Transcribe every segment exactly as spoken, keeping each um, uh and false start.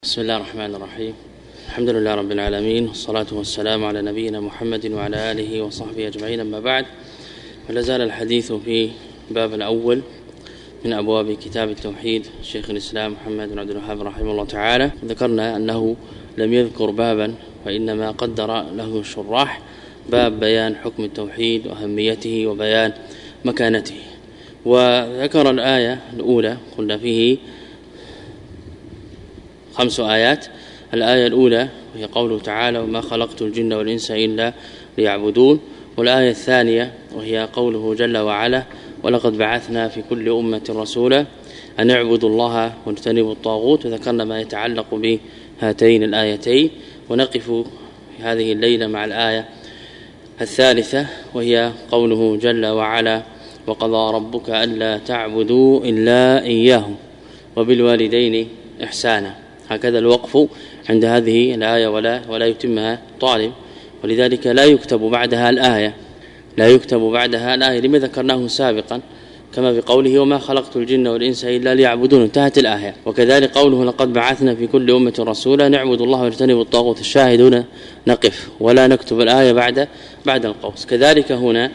بسم الله الرحمن الرحيم. الحمد لله رب العالمين، والصلاة والسلام على نبينا محمد وعلى آله وصحبه أجمعين. أما بعد، فلا زال الحديث في باب الأول من أبواب كتاب التوحيد شيخ الإسلام محمد بن عبد الوهاب رحمه الله تعالى. ذكرنا أنه لم يذكر بابا، وإنما قدر له الشراح باب بيان حكم التوحيد وأهميته وبيان مكانته. وذكر الآية الأولى، قلنا فيه خمس آيات. الآية الأولى وهي قوله تعالى: وما خلقت الجن والإنس إلا ليعبدون. والآية الثانية وهي قوله جل وعلا: ولقد بعثنا في كل أمة رسولا أن اعبدوا الله واجتنبوا الطاغوت. وذكرنا ما يتعلق بهاتين الآيتين. ونقف في هذه الليلة مع الآية الثالثة وهي قوله جل وعلا: وقضى ربك ألا تعبدوا إلا إياه وبالوالدين إحسانا. هكذا الوقف عند هذه الآية ولا ولا يتمها طالب، ولذلك لا يكتب بعدها الآية لا يكتب بعدها الآية لما ذكرناه سابقا، كما في قوله: وما خلقت الجن والإنس إلا ليعبدون، انتهت الآية. وكذلك قوله: لقد بعثنا في كل أمة رسولا نعبد الله واجتنبوا الطاغوت. الشاهدون نقف ولا نكتب الآية بعد بعد القوس. كذلك هنا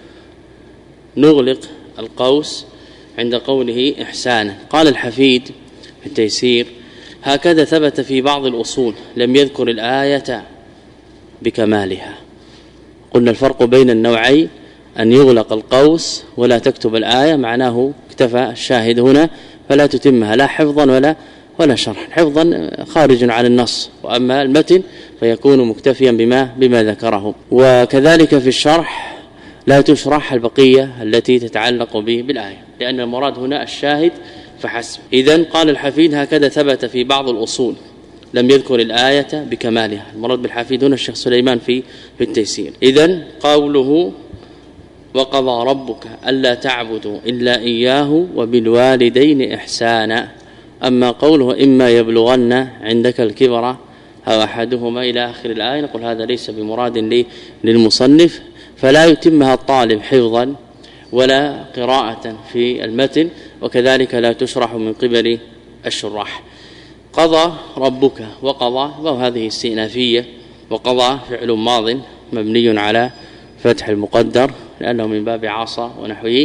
نغلق القوس عند قوله إحسانا. قال الحفيد في التيسير: هكذا ثبت في بعض الأصول، لم يذكر الآية بكمالها. قلنا الفرق بين النوعين أن يغلق القوس ولا تكتب الآية، معناه اكتفى الشاهد هنا فلا تتمها لا حفظا ولا ولا شرحا. حفظا خارج عن النص، وأما المتن فيكون مكتفيا بما بما ذكره. وكذلك في الشرح لا تشرح البقية التي تتعلق به بالآية، لأن المراد هنا الشاهد فحسب. إذن قال الحفيد: هكذا ثبت في بعض الأصول، لم يذكر الآية بكمالها. المراد بالحفيد هنا الشيخ سليمان في في التيسير. إذن قوله: وقضى ربك ألا تعبدوا إلا إياه وبالوالدين إحسانا. أما قوله: إما يبلغن عندك الكبر أو أحدهما إلى آخر الآية، نقول هذا ليس بمراد للمصنف، فلا يتمها الطالب حفظا ولا قراءة في المتن، وكذلك لا تشرح من قبل الشراح. قضى ربك، وقضى وهذه استئنافية، وقضى فعل ماض مبني على فتح المقدر لأنه من باب عصا ونحوه،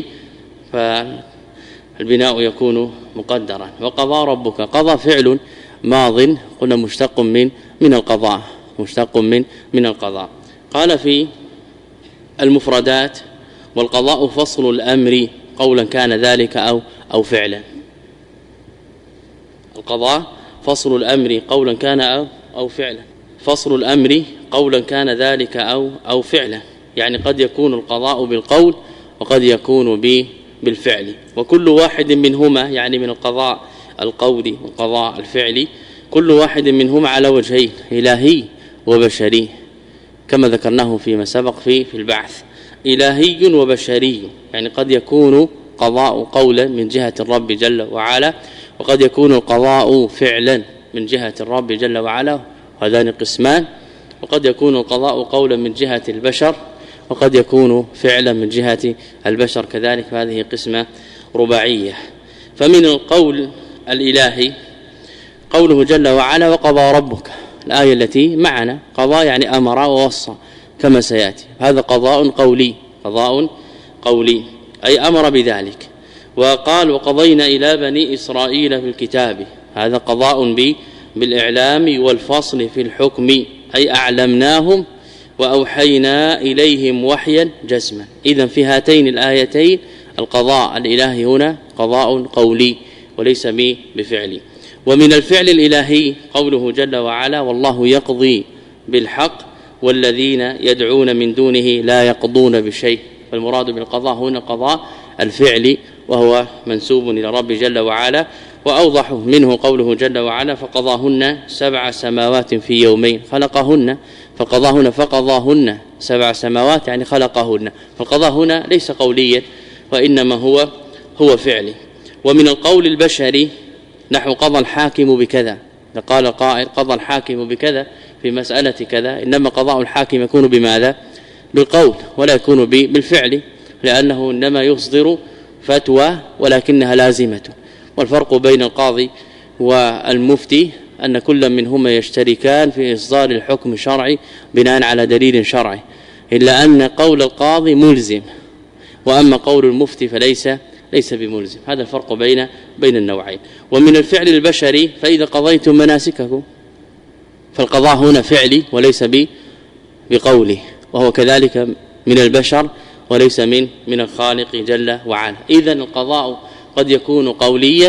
فالبناء يكون مقدرا. وقضى ربك، قضى فعل ماض قلنا مشتق من من القضاء مشتق من من القضاء. قال في المفردات: والقضاء فصل الأمر قولا كان ذلك أو أو فعلا. القضاء فصل الأمر قولا كان أو أو فعلا. فصل الأمر قولا كان ذلك أو أو فعلا، يعني قد يكون القضاء بالقول وقد يكون بالفعل، وكل واحد منهما يعني من القضاء القولي والقضاء الفعلي كل واحد منهما على وجهين: إلهي وبشري، كما ذكرناه فيما سبق في في البعث. إلهي وبشري، يعني قد يكون قضاء قولا من جهة الرب جل وعلا، وقد يكون القضاء فعلا من جهة الرب جل وعلا، هذان قسمان. وقد يكون القضاء قولا من جهة البشر، وقد يكون فعلا من جهة البشر كذلك، هذه قسمة رباعية. فمن القول الإلهي قوله جل وعلا: وقضى ربك، الآية التي معنا. قضى يعني أمر ووصى كما سيأتي، هذا قضاء قولي قضاء قولي أي أمر بذلك. وقال: وقضينا إلى بني إسرائيل في الكتاب، هذا قضاء بالإعلام والفصل في الحكم، أي أعلمناهم وأوحينا إليهم وحيا جسما. إذن في هاتين الآيتين القضاء الإلهي هنا قضاء قولي وليس بفعلي. ومن الفعل الإلهي قوله جل وعلا: والله يقضي بالحق والذين يدعون من دونه لا يقضون بشيء. فالمراد بالقضاء هنا قضاء الفعل، وهو منسوب إلى رب جل وعلا. وأوضح منه قوله جل وعلا: فقضاهن سبع سماوات في يومين. خلقهن، فقضاهن فقضاهن سبع سماوات يعني خلقهن. فالقضاء هنا ليس قوليا وإنما هو هو فعلي. ومن القول البشري نحو قضى الحاكم بكذا، قال قائل: قضى الحاكم بكذا في مسألة كذا. إنما قضاء الحاكم يكون بماذا؟ بالقول، ولا يكون بالفعل، لأنه إنما يصدر فتوى ولكنها لازمة. والفرق بين القاضي والمفتي أن كل منهما يشتركان في إصدار الحكم الشرعي بناء على دليل شرعي، إلا أن قول القاضي ملزم، وأما قول المفتي فليس ليس بملزم. هذا الفرق بين بين النوعين. ومن الفعل البشري فإذا قضيتم مناسككم، فالقضاء هنا فعلي وليس بقوله، وهو كذلك من البشر وليس من من الخالق جل وعلا. إذن القضاء قد يكون قوليا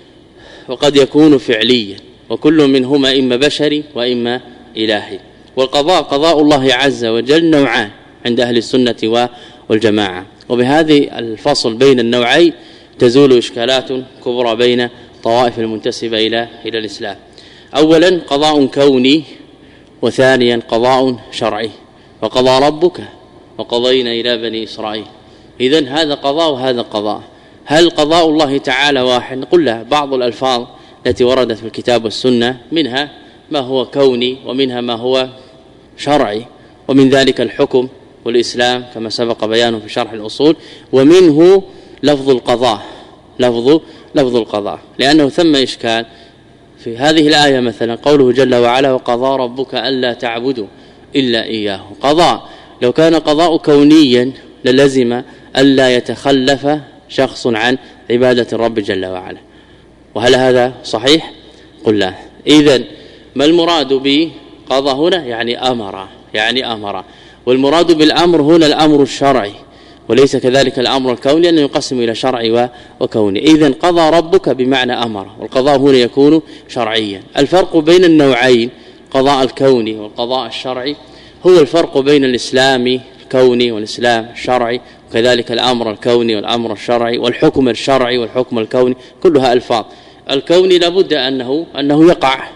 وقد يكون فعليا، وكل منهما إما بشري وإما إلهي. والقضاء قضاء الله عز وجل نوعان عند أهل السنة والجماعة، وبهذه الفصل بين النوعين تزول إشكالات كبرى بين طوائف المنتسبة إلى إلى الإسلام. أولا قضاء كوني، وثانيا قضاء شرعي. وقضى ربك وقضينا إلى بني إسرائيل. إذن هذا قضاء وهذا قضاء. هل قضاء الله تعالى واحد؟ قل لا، بعض الألفاظ التي وردت في الكتاب والسنة منها ما هو كوني ومنها ما هو شرعي، ومن ذلك الحكم والإسلام كما سبق بيانه في شرح الأصول، ومنه لفظ القضاء لفظ لفظ القضاء لأنه ثم إشكال في هذه الآية. مثلا قوله جل وعلا وقضى ربك ألا تعبدوا إلا إياه. قضاء لو كان قضاء كونيا للزم ألا يتخلف شخص عن عبادة الرب جل وعلا، وهل هذا صحيح؟ قل لا. إذن ما المراد بقضاء هنا؟ يعني أمر يعني أمر والمراد بالأمر هنا الأمر الشرعي، وليس كذلك الأمر الكوني، لأنه ينقسم إلى شرعي وكوني. إذن قضى ربك بمعنى أمر، والقضاء هنا يكون شرعيا. الفرق بين النوعين قضاء الكوني والقضاء الشرعي هو الفرق بين الإسلام الكوني والإسلام الشرعي، وكذلك الأمر الكوني والأمر الشرعي، والحكم الشرعي والحكم الكوني، كلها ألفاظ. الكوني لابد أنه أنه يقع،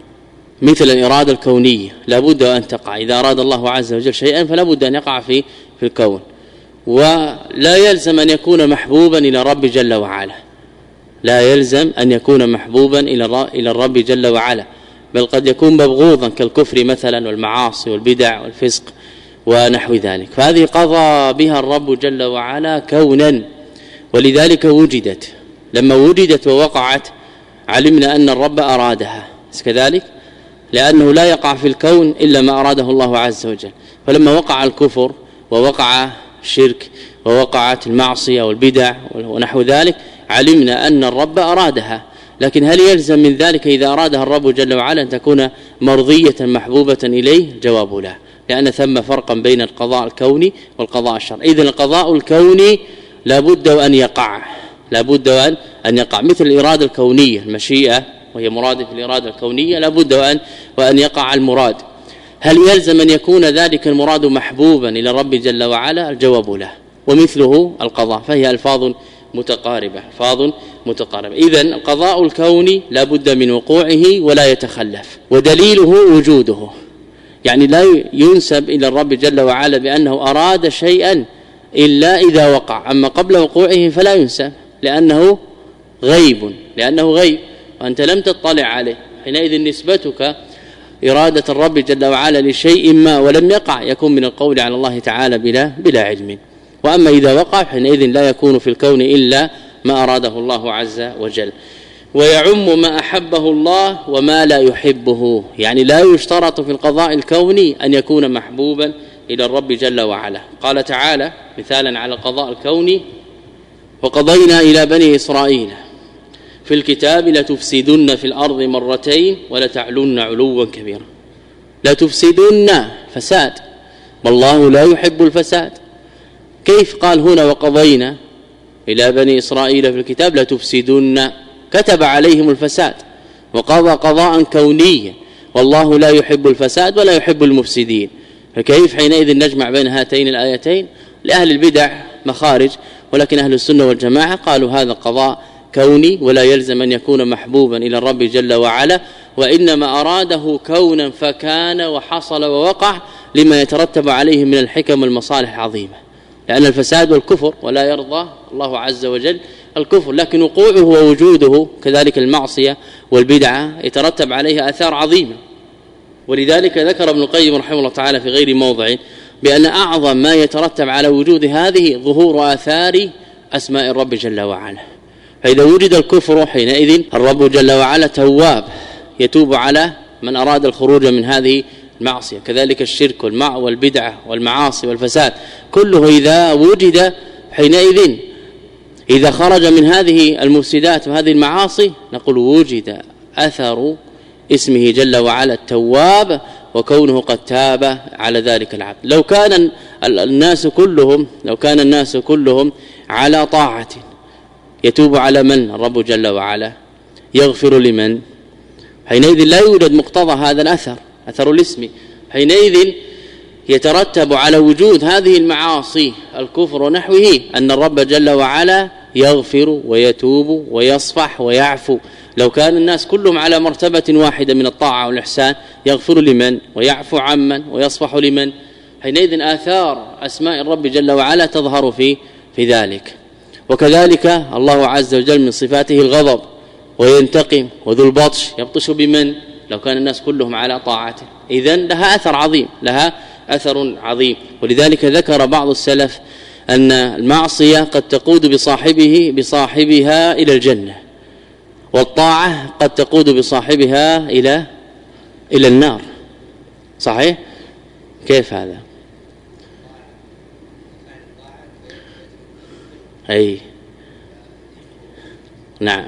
مثل الإرادة الكونية لابد أن تقع. إذا أراد الله عز وجل شيئا فلا بد أن يقع في في الكون. ولا يلزم أن يكون محبوبا إلى الرب جل وعلا، لا يلزم أن يكون محبوبا إلى إلى الرب جل وعلا، بل قد يكون مبغوضا كالكفر مثلا والمعاصي والبدع والفسق ونحو ذلك. فهذه قضى بها الرب جل وعلا كونا، ولذلك وجدت. لما وجدت ووقعت علمنا أن الرب أرادها كذلك، لأنه لا يقع في الكون إلا ما أراده الله عز وجل. فلما وقع الكفر ووقع الشرك ووقعت المعصية والبدع ونحو ذلك علمنا أن الرب أرادها. لكن هل يلزم من ذلك إذا أرادها الرب جل وعلا أن تكون مرضية محبوبة إليه؟ جواب لا، لأن ثم فرقا بين القضاء الكوني والقضاء الشرعي. إذن القضاء الكوني لابد أن يقع لابد أن أن يقع، مثل الإرادة الكونية المشيئة وهي مرادف الإرادة الكونية، لابد أن وأن يقع المراد. هل يلزم أن يكون ذلك المراد محبوبا إلى الرب جل وعلا؟ الجواب لا. ومثله القضاء، فهي ألفاظ متقاربة ألفاظ متقاربة. إذن القضاء الكوني لابد من وقوعه ولا يتخلف، ودليله وجوده، يعني لا ينسب إلى الرب جل وعلا بأنه أراد شيئا إلا إذا وقع، أما قبل وقوعه فلا ينسب لأنه غيب لأنه غيب وأنت لم تطلع عليه. حينئذ نسبتك إرادة الرب جل وعلا لشيء ما ولم يقع يكون من القول على الله تعالى بلا بلا علم. وأما إذا وقع حينئذ لا يكون في الكون إلا ما أراده الله عز وجل. ويعم ما أحبه الله وما لا يحبه، يعني لا يشترط في القضاء الكوني أن يكون محبوبا إلى الرب جل وعلا. قال تعالى مثالا على القضاء الكوني وقضينا إلى بني إسرائيل في الكتاب لتفسدن في الأرض مرتين ولتعلن علوا كبيرا. لا تفسدن فساد، والله لا يحب الفساد. كيف قال هنا وقضينا إلى بني إسرائيل في الكتاب لتفسدن؟ كتب عليهم الفساد وقضى قضاء كونيا، والله لا يحب الفساد ولا يحب المفسدين. فكيف حينئذ نجمع بين هاتين الآيتين؟ لأهل البدع مخارج، ولكن أهل السنة والجماعة قالوا هذا قضاء كوني ولا يلزم أن يكون محبوبا إلى الرب جل وعلا، وإنما أراده كونا فكان وحصل ووقع لما يترتب عليه من الحكم والمصالح العظيمة، لأن الفساد والكفر ولا يرضى الله عز وجل الكفر، لكن وقوعه ووجوده كذلك المعصية والبدعة يترتب عليها آثار عظيمة. ولذلك ذكر ابن القيم رحمه الله تعالى في غير موضع بأن أعظم ما يترتب على وجود هذه ظهور آثار أسماء الرب جل وعلا. فإذا وجد الكفر حينئذ الرب جل وعلا تواب يتوب على من أراد الخروج من هذه المعصية. كذلك الشرك والمع والبدعة والمعاصي والفساد كله إذا وجد حينئذ إذا خرج من هذه المفسدات وهذه المعاصي نقول وجد أثر اسمه جل وعلا التواب وكونه قد تاب على ذلك العبد. لو كان الناس كلهم لو كان الناس كلهم على طاعة يتوب على من؟ الرب جل وعلا. يغفر لمن؟ حينئذ لا يوجد مقتضى هذا الأثر أثر الاسم. حينئذ يترتب على وجود هذه المعاصي الكفر ونحوه أن الرب جل وعلا يغفر ويتوب ويصفح ويعفو. لو كان الناس كلهم على مرتبة واحدة من الطاعة والإحسان يغفر لمن ويعفو عمن ويصفح لمن. حينئذ آثار أسماء الرب جل وعلا تظهر في في ذلك. وكذلك الله عز وجل من صفاته الغضب وينتقم وذو البطش يبطش بمن؟ لو كان الناس كلهم على طاعته إذن لها أثر عظيم لها أثر عظيم. ولذلك ذكر بعض السلف أن المعصية قد تقود بصاحبه بصاحبها إلى الجنة والطاعة قد تقود بصاحبها إلى إلى النار. صحيح؟ كيف هذا؟ أي نعم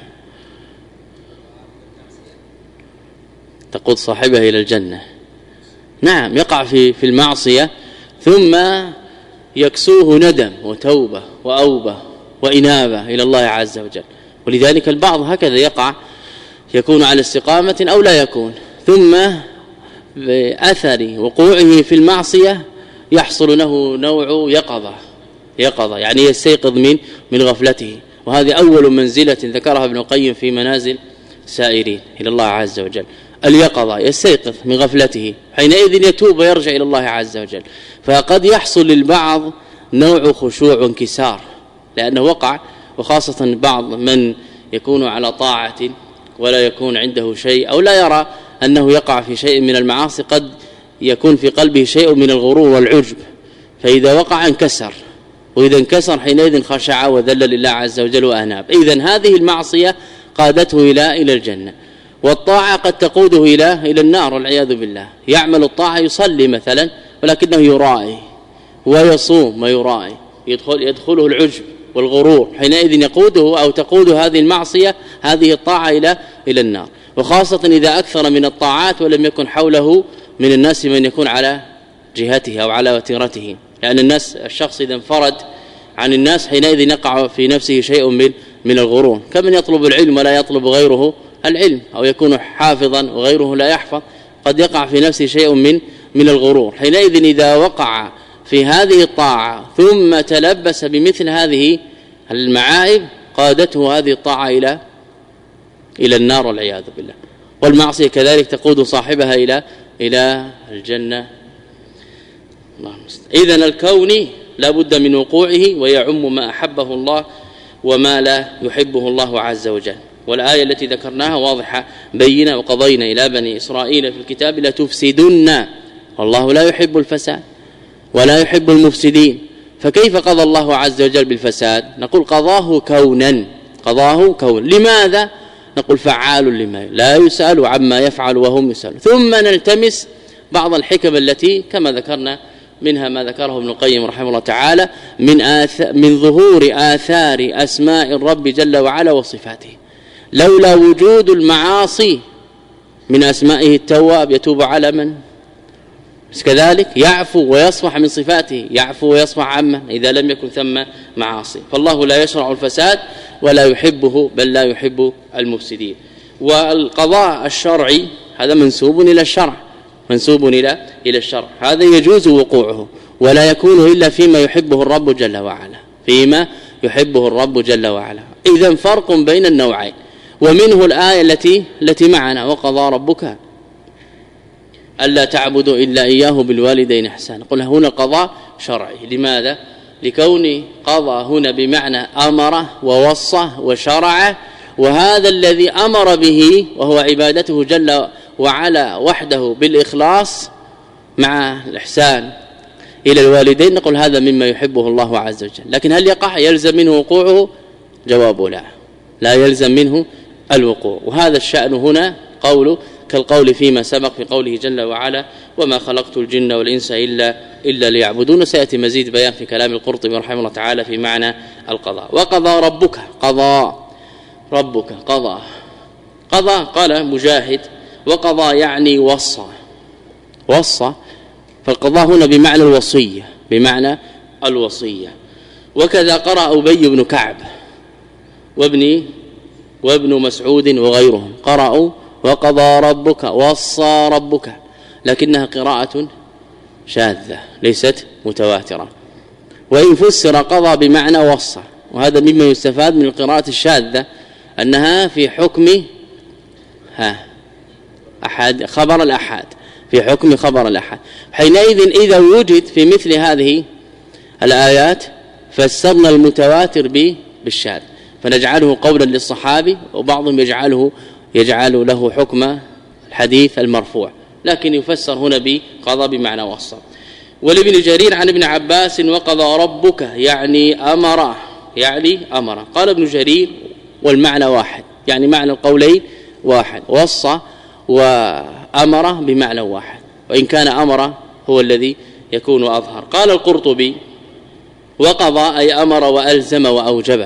تقود صاحبها إلى الجنة. نعم يقع في في المعصية ثم يكسوه ندم وتوبة وأوبة وإنابة إلى الله عز وجل. ولذلك البعض هكذا يقع يكون على استقامة أو لا يكون ثم بأثر وقوعه في المعصية يحصل له نوع يقظة يقظة يعني يستيقظ من من غفلته. وهذه أول منزلة ذكرها ابن القيم في منازل السائرين إلى الله عز وجل اليقظة يستيقظ من غفلته حينئذ يتوب ويرجع إلى الله عز وجل. فقد يحصل للبعض نوع خشوع وانكسار لأنه وقع وخاصة بعض من يكون على طاعة ولا يكون عنده شيء أو لا يرى أنه يقع في شيء من المعاصي قد يكون في قلبه شيء من الغرور والعجب فإذا وقع انكسر وإذا انكسر حينئذ خشع وذل لله عز وجل وأناب. إذن هذه المعصية قادته إلى إلى الجنة والطاعة قد تقوده إلى إلى النار والعياذ بالله. يعمل الطاعة يصلي مثلا ولكنه يرائي ويصوم ويرائي يدخل يدخله العجب والغرور حينئذ يقوده أو تقود هذه المعصية هذه الطاعة إلى إلى النار. وخاصة إذا أكثر من الطاعات ولم يكن حوله من الناس من يكون على جهته أو على وتيرته لأن الناس الشخص إذا انفرد عن الناس حينئذ يقع في نفسه شيء من من الغرور كمن يطلب العلم ولا يطلب غيره العلم أو يكون حافظا وغيره لا يحفظ قد يقع في نفسه شيء من من الغرور. حينئذ إذا وقع في هذه الطاعة ثم تلبس بمثل هذه المعايب قادته هذه الطاعة إلى إلى النار والعياذ بالله. والمعصية كذلك تقود صاحبها إلى إلى الجنة. إذن الكون لا بد من وقوعه ويعم ما أحبه الله وما لا يحبه الله عز وجل. والآية التي ذكرناها واضحة بينة وقضينا إلى بني إسرائيل في الكتاب لا تفسدن والله لا يحب الفساد ولا يحب المفسدين. فكيف قضى الله عز وجل بالفساد؟ نقول قضاه كونا قضاه كون. لماذا؟ نقول فعال لما لا يسأل عما يفعل وهم يسألون. ثم نلتمس بعض الحكم التي كما ذكرنا منها ما ذكره ابن القيم رحمه الله تعالى من آث... من ظهور آثار أسماء الرب جل وعلا وصفاته. لولا وجود المعاصي من أسمائه التواب يتوب على من؟ كذلك يعفو ويصفح من صفاته يعفو ويصفح عمن إذا لم يكن ثم معاصي. فالله لا يشرع الفساد ولا يحبه بل لا يحب المفسدين. والقضاء الشرعي هذا منسوب إلى الشرع منسوب إلى إلى الشرع هذا يجوز وقوعه ولا يكون إلا فيما يحبه الرب جل وعلا فيما يحبه الرب جل وعلا. إذن فرق بين النوعين. ومنه الآية التي التي معنا وقضى ربك ألا تعبدوا إلا إياه بالوالدين إحسانا. قل هنا قضاء شرعي. لماذا؟ لكون قضى هنا بمعنى أمر ووصى وشرع وهذا الذي أمر به وهو عبادته جل وعلا وحده بالإخلاص مع الإحسان إلى الوالدين نقول هذا مما يحبه الله عز وجل. لكن هل يقع يلزم منه وقوعه؟ جواب لا لا يلزم منه الوقوع. وهذا الشأن هنا قول كالقول فيما سبق في قوله جل وعلا وما خلقت الجن والإنس إلا إلا ليعبدون. وسيأتي مزيد بيان في كلام القرطبي رحمه الله تعالى في معنى القضاء. وقضى ربك قضى ربك قضى قضى قال مجاهد وقضى يعني وصى وصى فالقضاء هنا بمعنى الوصية بمعنى الوصية. وكذا قرأ أبي بن كعب وابن وابن مسعود وغيرهم قرأوا وقضى ربك وصى ربك لكنها قراءة شاذة ليست متواترة. وإن فسر قضى بمعنى وصى وهذا مما يستفاد من القراءة الشاذة أنها في حكم ها أحد خبر الأحد في حكم خبر الأحد. حينئذ إذا وجد في مثل هذه الآيات فسرنا المتواتر بالشاذ فنجعله قولا للصحابي وبعضهم يجعله يجعل له حكم الحديث المرفوع لكن يفسر هنا بقضى بمعنى وصى. ولابن جرير عن ابن عباس وقضى ربك يعني أمر يعني أمر. قال ابن جرير والمعنى واحد يعني معنى القولين واحد وصى وأمر بمعنى واحد وإن كان أمر هو الذي يكون أظهر. قال القرطبي وقضى أي أمر وألزم وأوجبه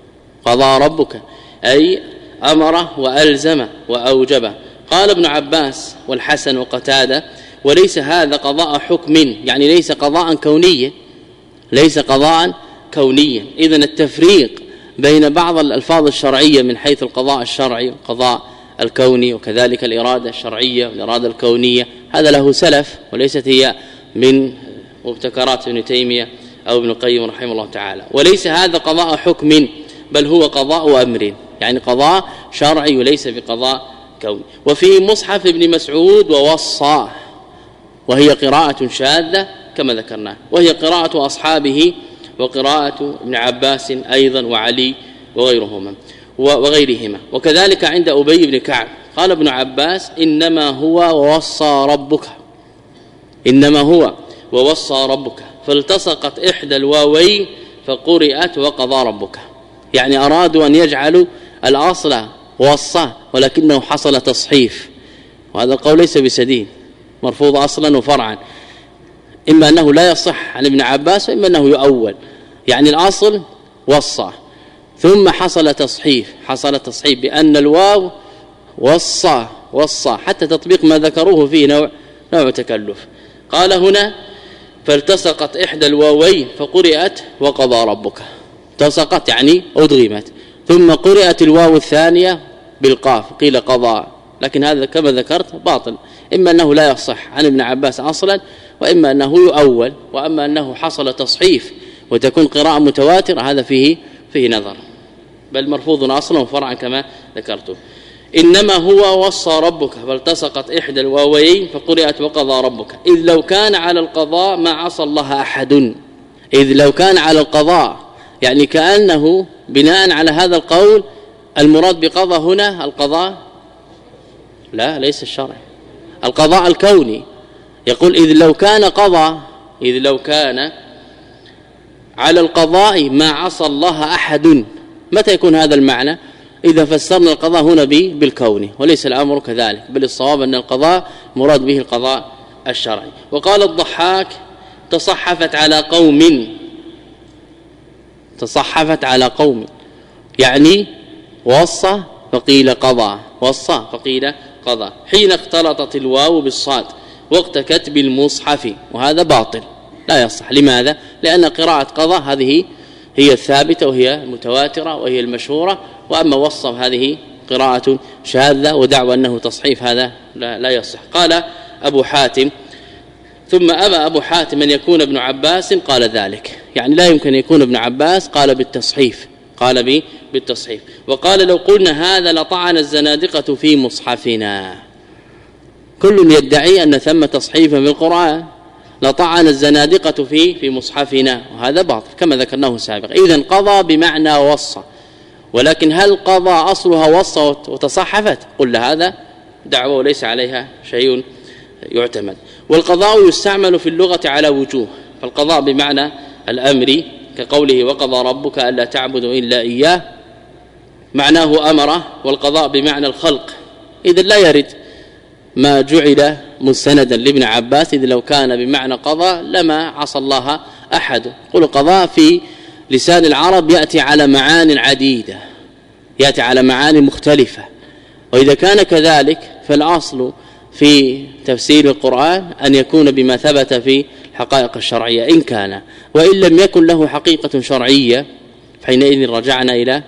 قضى ربك أي أمر وألزم وأوجبه. قال ابن عباس والحسن وقتادة وليس هذا قضاء حكم يعني ليس قضاء كونيا ليس قضاء كونيا. إذن التفريق بين بعض الألفاظ الشرعية من حيث القضاء الشرعي والقضاء الكوني وكذلك الإرادة الشرعية والإرادة الكونية هذا له سلف وليست هي من مبتكرات ابن تيمية أو ابن القيم رحمه الله تعالى. وليس هذا قضاء حكم بل هو قضاء أمر يعني قضاء شرعي وليس بقضاء كوني. وفي مصحف ابن مسعود ووصى وهي قراءة شاذة كما ذكرنا وهي قراءة أصحابه وقراءة ابن عباس أيضا وعلي وغيرهما وغيرهما. وكذلك عند أبي بن كعب قال ابن عباس إنما هو ووصى ربك إنما هو ووصى ربك فالتصقت إحدى الواوين فقرئت وقضى ربك يعني أرادوا أن يجعلوا الأصل وصى ولكنه حصل تصحيف وهذا القول ليس بسديد مرفوض أصلا وفرعا إما أنه لا يصح عن ابن عباس وإما أنه يؤول يعني الأصل وصى ثم حصل تصحيف حصل تصحيف بأن الواو وصى وصى حتى تطبيق ما ذكروه فيه نوع نوع تكلف. قال هنا فالتصقت إحدى الواوين فقرئت وقضى ربك التصقت يعني أدغمت ثم قرئت الواو الثانية بالقاف قيل قضى لكن هذا كما ذكرت باطل إما أنه لا يصح عن ابن عباس أصلا وإما أنه يؤول وأما أنه حصل تصحيف وتكون قراءة متواترة هذا فيه فيه نظر بل مرفوض أصلا وفرعا كما ذكرته. إنما هو وصى ربك فالتصقت إحدى الواوين فقرئت وقضى ربك إذ لو كان على القضاء ما عصى الله أحد إذ لو كان على القضاء يعني كأنه بناء على هذا القول المراد بقضاء هنا القضاء لا ليس الشرعي القضاء الكوني. يقول إذ لو كان قضى إذ لو كان على القضاء ما عصى الله أحد متى يكون هذا المعنى إذا فسرنا القضاء هنا بالكوني وليس الأمر كذلك بل الصواب أن القضاء مراد به القضاء الشرعي. وقال الضحاك تصحفت على قوم تصحفت على قوم يعني وصى فقيل قضى وصى فقيل قضى حين اختلطت الواو بالصاد وقت كتب المصحف وهذا باطل لا يصح. لماذا؟ لأن قراءة قضى هذه هي الثابتة وهي المتواترة وهي المشهورة وأما وصف هذه قراءة شاذة ودعوى أنه تصحيف هذا لا, لا يصح. قال أبو حاتم ثم أبى أبو حاتم أن يكون ابن عباس قال ذلك يعني لا يمكن يكون ابن عباس قال بالتصحيف قال به بالتصحيف. وقال لو قلنا هذا لطعن الزنادقة في مصحفنا كل يدعي أن ثم تصحيفا في القرآن لطعن الزنادقة في في مصحفنا وهذا باطل كما ذكرناه سابقا. إذن قضى بمعنى وصى ولكن هل قضى أصلها وصى وتصحفت؟ قل هذا دعوة وليس عليها شيء يعتمد. والقضاء يستعمل في اللغة على وجوه فالقضاء بمعنى الأمر كقوله وقضى ربك ألا تعبدوا إلا إياه معناه أمره والقضاء بمعنى الخلق إذن لا يرد ما جعل مستندا لابن عباس، إذ لو كان بمعنى قضاء لما عصى الله أحد. قل قضاء في لسان العرب يأتي على معان عديدة، يأتي على معاني مختلفة، وإذا كان كذلك فالأصل في تفسير القرآن أن يكون بما ثبت في الحقائق الشرعية إن كان، وإن لم يكن له حقيقة شرعية فحينئذ رجعنا إلى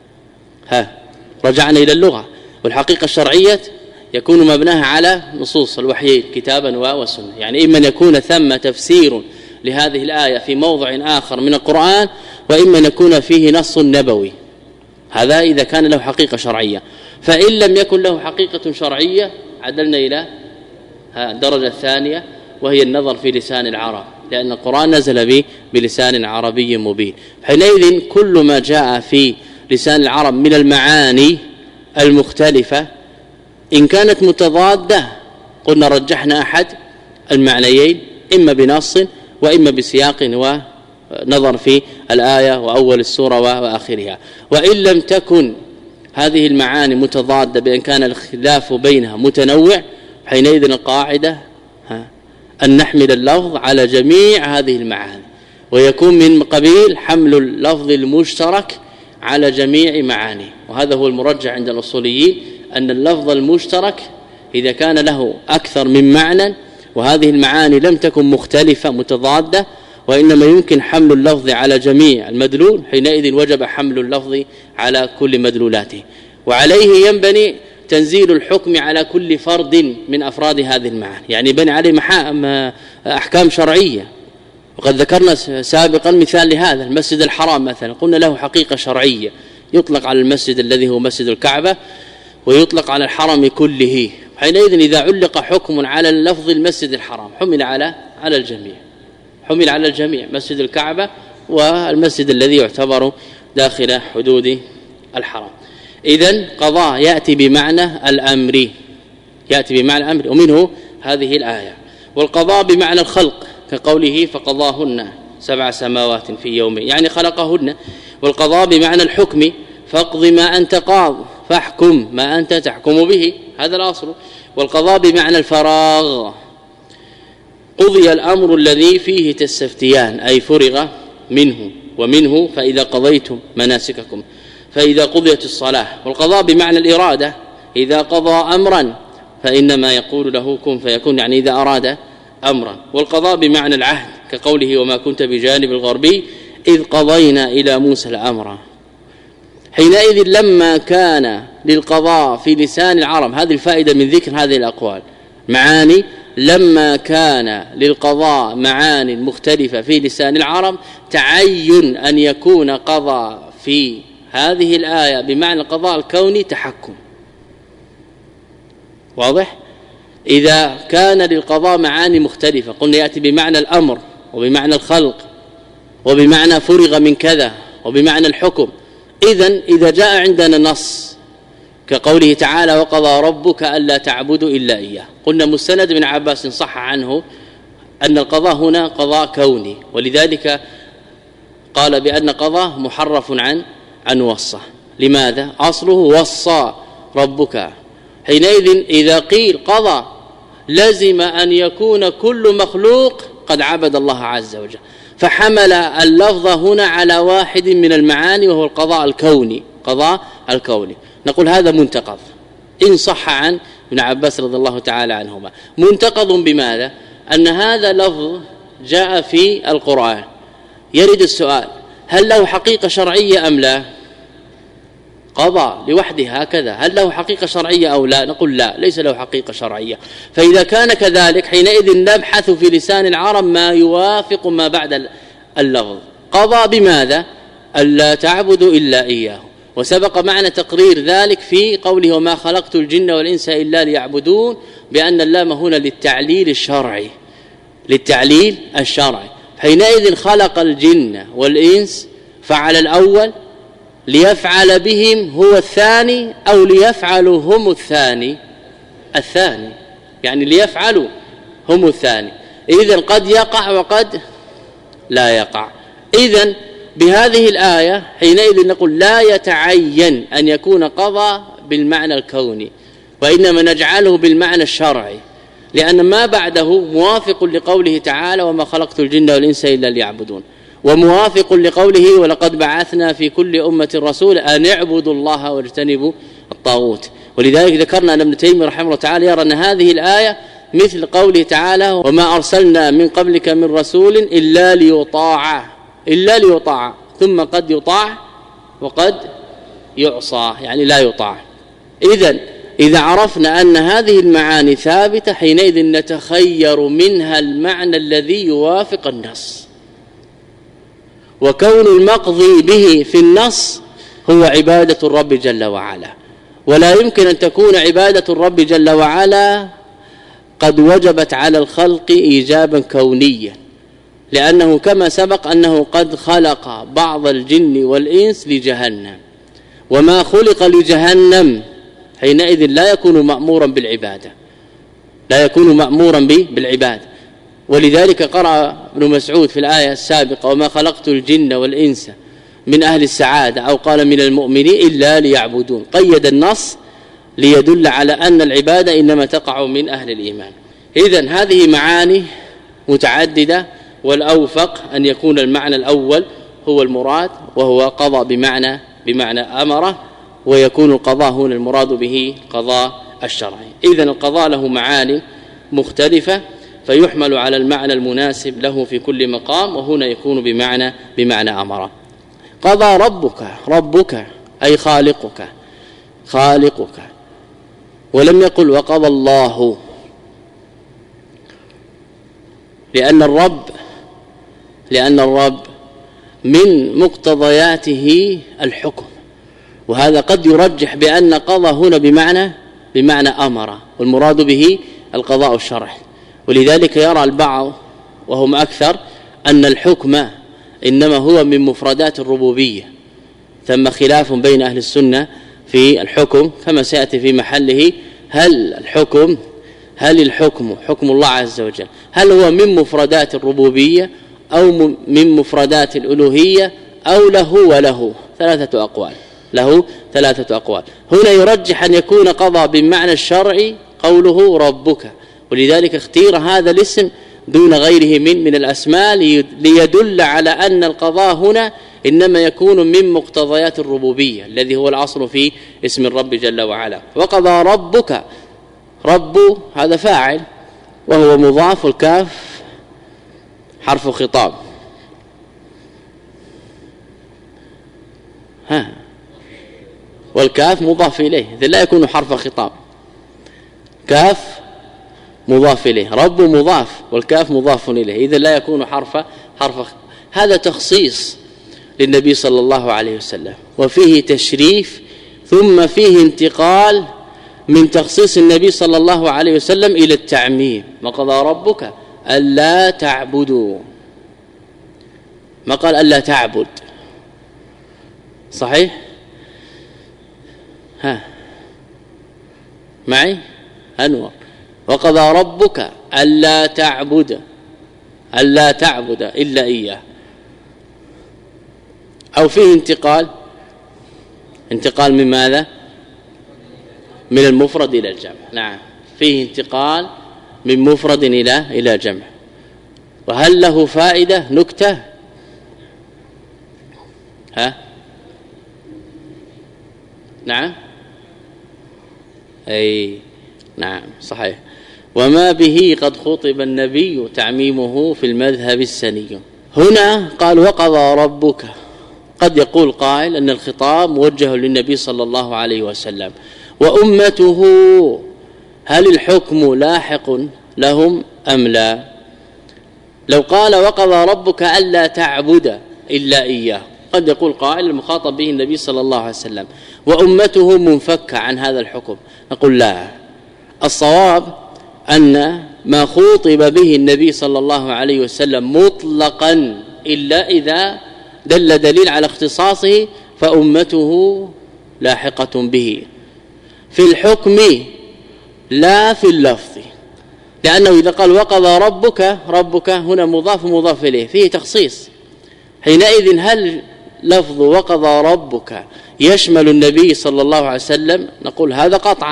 ها رجعنا إلى اللغة، والحقيقة الشرعية يكون مبناها على نصوص الوحي كتابا وسنة. يعني إما أن يكون ثم تفسير لهذه الآية في موضع آخر من القرآن، وإما أن يكون فيه نص نبوي، هذا إذا كان له حقيقة شرعية. فإن لم يكن له حقيقة شرعية عدلنا إلى الدرجة الثانية، وهي النظر في لسان العرب، لأن القرآن نزل به بلسان عربي مبين. حينئذ كل ما جاء في لسان العرب من المعاني المختلفة إن كانت متضادة قلنا رجحنا أحد المعنيين، إما بنص وإما بسياق ونظر في الآية وأول السورة وآخرها. وإن لم تكن هذه المعاني متضادة بأن كان الخلاف بينها متنوع، حينئذ القاعدة أن نحمل اللفظ على جميع هذه المعاني، ويكون من قبيل حمل اللفظ المشترك على جميع معانيه. وهذا هو المرجح عند الأصوليين، أن اللفظ المشترك إذا كان له أكثر من معنى وهذه المعاني لم تكن مختلفة متضادة، وإنما يمكن حمل اللفظ على جميع المدلول، حينئذ وجب حمل اللفظ على كل مدلولاته، وعليه ينبني تنزيل الحكم على كل فرد من أفراد هذه المعاني، يعني بني عليه أحكام شرعية. وقد ذكرنا سابقا مثال لهذا، المسجد الحرام مثلا قلنا له حقيقة شرعية، يطلق على المسجد الذي هو مسجد الكعبة ويطلق على الحرم كله. حينئذ إذا علق حكم على اللفظ المسجد الحرام حمل على على الجميع، حمل على الجميع، مسجد الكعبة والمسجد الذي يعتبر داخل حدود الحرم. إذن قضاء يأتي بمعنى الأمر، يأتي بمعنى الأمر، ومنه هذه الآية. والقضاء بمعنى الخلق كقوله فقضاهن سبع سماوات في يوم، يعني خلقهن. والقضاء بمعنى الحكم فاقض ما أنت قاض فاحكم ما أنت تحكم به، هذا الأصل. والقضاء بمعنى الفراغ، قضي الأمر الذي فيه تستفتيان، أي فرغ منه، ومنه فإذا قضيتم مناسككم، فإذا قضيت الصلاة. والقضاء بمعنى الإرادة، إذا قضى أمرا فإنما يقول له كن فيكون، يعني إذا أراد أمرا. والقضاء بمعنى العهد كقوله وما كنت بجانب الغربي إذ قضينا إلى موسى الأمر. حينئذ لما كان للقضاء في لسان العرب، هذه الفائدة من ذكر هذه الأقوال معاني، لما كان للقضاء معاني مختلفة في لسان العرب تعين أن يكون قضاء في هذه الآية بمعنى القضاء الكوني تحكم. واضح؟ إذا كان للقضاء معاني مختلفة قلنا يأتي بمعنى الأمر وبمعنى الخلق وبمعنى فرغ من كذا وبمعنى الحكم. إذن إذا جاء عندنا نص كقوله تعالى وقضى ربك ألا تعبدوا إلا إياه، قلنا مستند بن عباس صح عنه أن القضاء هنا قضاء كوني، ولذلك قال بأن قضاء محرف عن عن وصى. لماذا؟ أصله وصى ربك. حينئذ إذا قيل قضى لزم أن يكون كل مخلوق قد عبد الله عز وجل، فحمل اللفظ هنا على واحد من المعاني وهو القضاء الكوني، قضاء الكوني. نقول هذا منتقض إن صح عن ابن عباس رضي الله تعالى عنهما. منتقض بماذا؟ أن هذا لفظ جاء في القرآن، يرد السؤال هل له حقيقة شرعية أم لا؟ قضاء لوحده هكذا، هل له حقيقة شرعية أو لا؟ نقول لا، ليس له حقيقة شرعية. فإذا كان كذلك حينئذ نبحث في لسان العرب ما يوافق ما بعد اللفظ. قضى بماذا؟ ألا تعبدوا إلا إياه، وسبق معنا تقرير ذلك في قوله وما خلقت الجن والإنس إلا ليعبدون، بأن اللام هنا للتعليل الشرعي، للتعليل الشرعي. حينئذ خلق الجن والإنس فعل الأول ليفعل بهم هو الثاني، أو ليفعلوا هم الثاني الثاني يعني ليفعلوا هم الثاني. إذن قد يقع وقد لا يقع. إذن بهذه الآية حينئذ نقول لا يتعين أن يكون قضى بالمعنى الكوني، وإنما نجعله بالمعنى الشرعي، لأن ما بعده موافق لقوله تعالى وما خلقت الجن والإنس إلا ليعبدون، وموافق لقوله ولقد بعثنا في كل أمة رسول أن اعبدوا الله واجتنبوا الطاغوت. ولذلك ذكرنا أن ابن تيمية رحمه الله تعالى يرى أن هذه الآية مثل قوله تعالى وما أرسلنا من قبلك من رسول إلا ليطاع إلا ليطاع ثم قد يطاع وقد يعصى، يعني لا يطاع. إذن إذا عرفنا أن هذه المعاني ثابتة حينئذ نتخير منها المعنى الذي يوافق النص، وكون المقضي به في النص هو عبادة الرب جل وعلا، ولا يمكن أن تكون عبادة الرب جل وعلا قد وجبت على الخلق إيجابا كونيا، لأنه كما سبق أنه قد خلق بعض الجن والإنس لجهنم، وما خلق لجهنم حينئذ لا يكون مأمورا بالعبادة لا يكون مأمورا بالعبادة. ولذلك قرأ ابن مسعود في الآية السابقة وما خلقت الجن والإنس من أهل السعادة أو قال من المؤمنين إلا ليعبدون، قيد النص ليدل على أن العبادة إنما تقع من أهل الإيمان. إذن هذه معاني متعددة، والأوفق أن يكون المعنى الأول هو المراد، وهو قضى بمعنى بمعنى أمره، ويكون القضاء هنا المراد به قضاء الشرعي. إذن القضاء له معاني مختلفة فيحمل على المعنى المناسب له في كل مقام، وهنا يكون بمعنى بمعنى أمره. قضى ربك ربك أي خالقك خالقك، ولم يقل وقضى الله، لأن الرب لأن الرب من مقتضياته الحكم، وهذا قد يرجح بأن قضى هنا بمعنى بمعنى أمر، والمراد به القضاء الشرعي. ولذلك يرى البعض وهم أكثر أن الحكم إنما هو من مفردات الربوبية، ثم خلاف بين أهل السنة في الحكم كما سيأتي في محله. هل الحكم هل الحكم حكم الله عز وجل هل هو من مفردات الربوبية أو من مفردات الألوهية أو له وله ثلاثة أقوال له ثلاثة أقوال. هنا يرجح أن يكون قضى بالمعنى الشرعي قوله ربك، ولذلك اختير هذا الاسم دون غيره من من الأسماء ليدل على أن القضاء هنا إنما يكون من مقتضيات الربوبية الذي هو الأصل في اسم الرب جل وعلا. وقضى ربك، رب هذا فاعل وهو مضاف، الكاف حرف خطاب. ها والكاف مضاف إليه، إذن لا يكون حرف خطاب، كاف مضاف إليه، رب مضاف والكاف مضاف إليه، إذن لا يكون حرف حرف. هذا تخصيص للنبي صلى الله عليه وسلم، وفيه تشريف ثم فيه انتقال من تخصيص النبي صلى الله عليه وسلم إلى التعميم. وقضى ربك ألا تعبدوا، ما قال ألا تعبد، صحيح؟ ها معي أنور. وقضى ربك ألا تعبد ألا تعبد إلا إياه، أو فيه انتقال انتقال من ماذا؟ من المفرد إلى الجمع. نعم فيه انتقال من مفرد إلى إلى جمع. وهل له فائدة نكتة؟ ها نعم أي نعم صحيح. وما به قد خطب النبي تعميمه في المذهب السني. هنا قال وقضى ربك، قد يقول قائل أن الخطاب موجه للنبي صلى الله عليه وسلم وأمته، هل الحكم لاحق لهم أم لا؟ لو قال وقضى ربك ألا تعبد إلا إياه، قد يقول قائل المخاطب به النبي صلى الله عليه وسلم وأمته منفكة عن هذا الحكم، نقول لا، الصواب أن ما خوطب به النبي صلى الله عليه وسلم مطلقا إلا إذا دل دليل على اختصاصه فأمته لاحقة به في الحكم لا في اللفظ، لأنه إذا قال وقضى ربك، ربك هنا مضاف مضاف إليه فيه تخصيص، حينئذ هل لفظ وقضى ربك يشمل النبي صلى الله عليه وسلم؟ نقول هذا قطعا،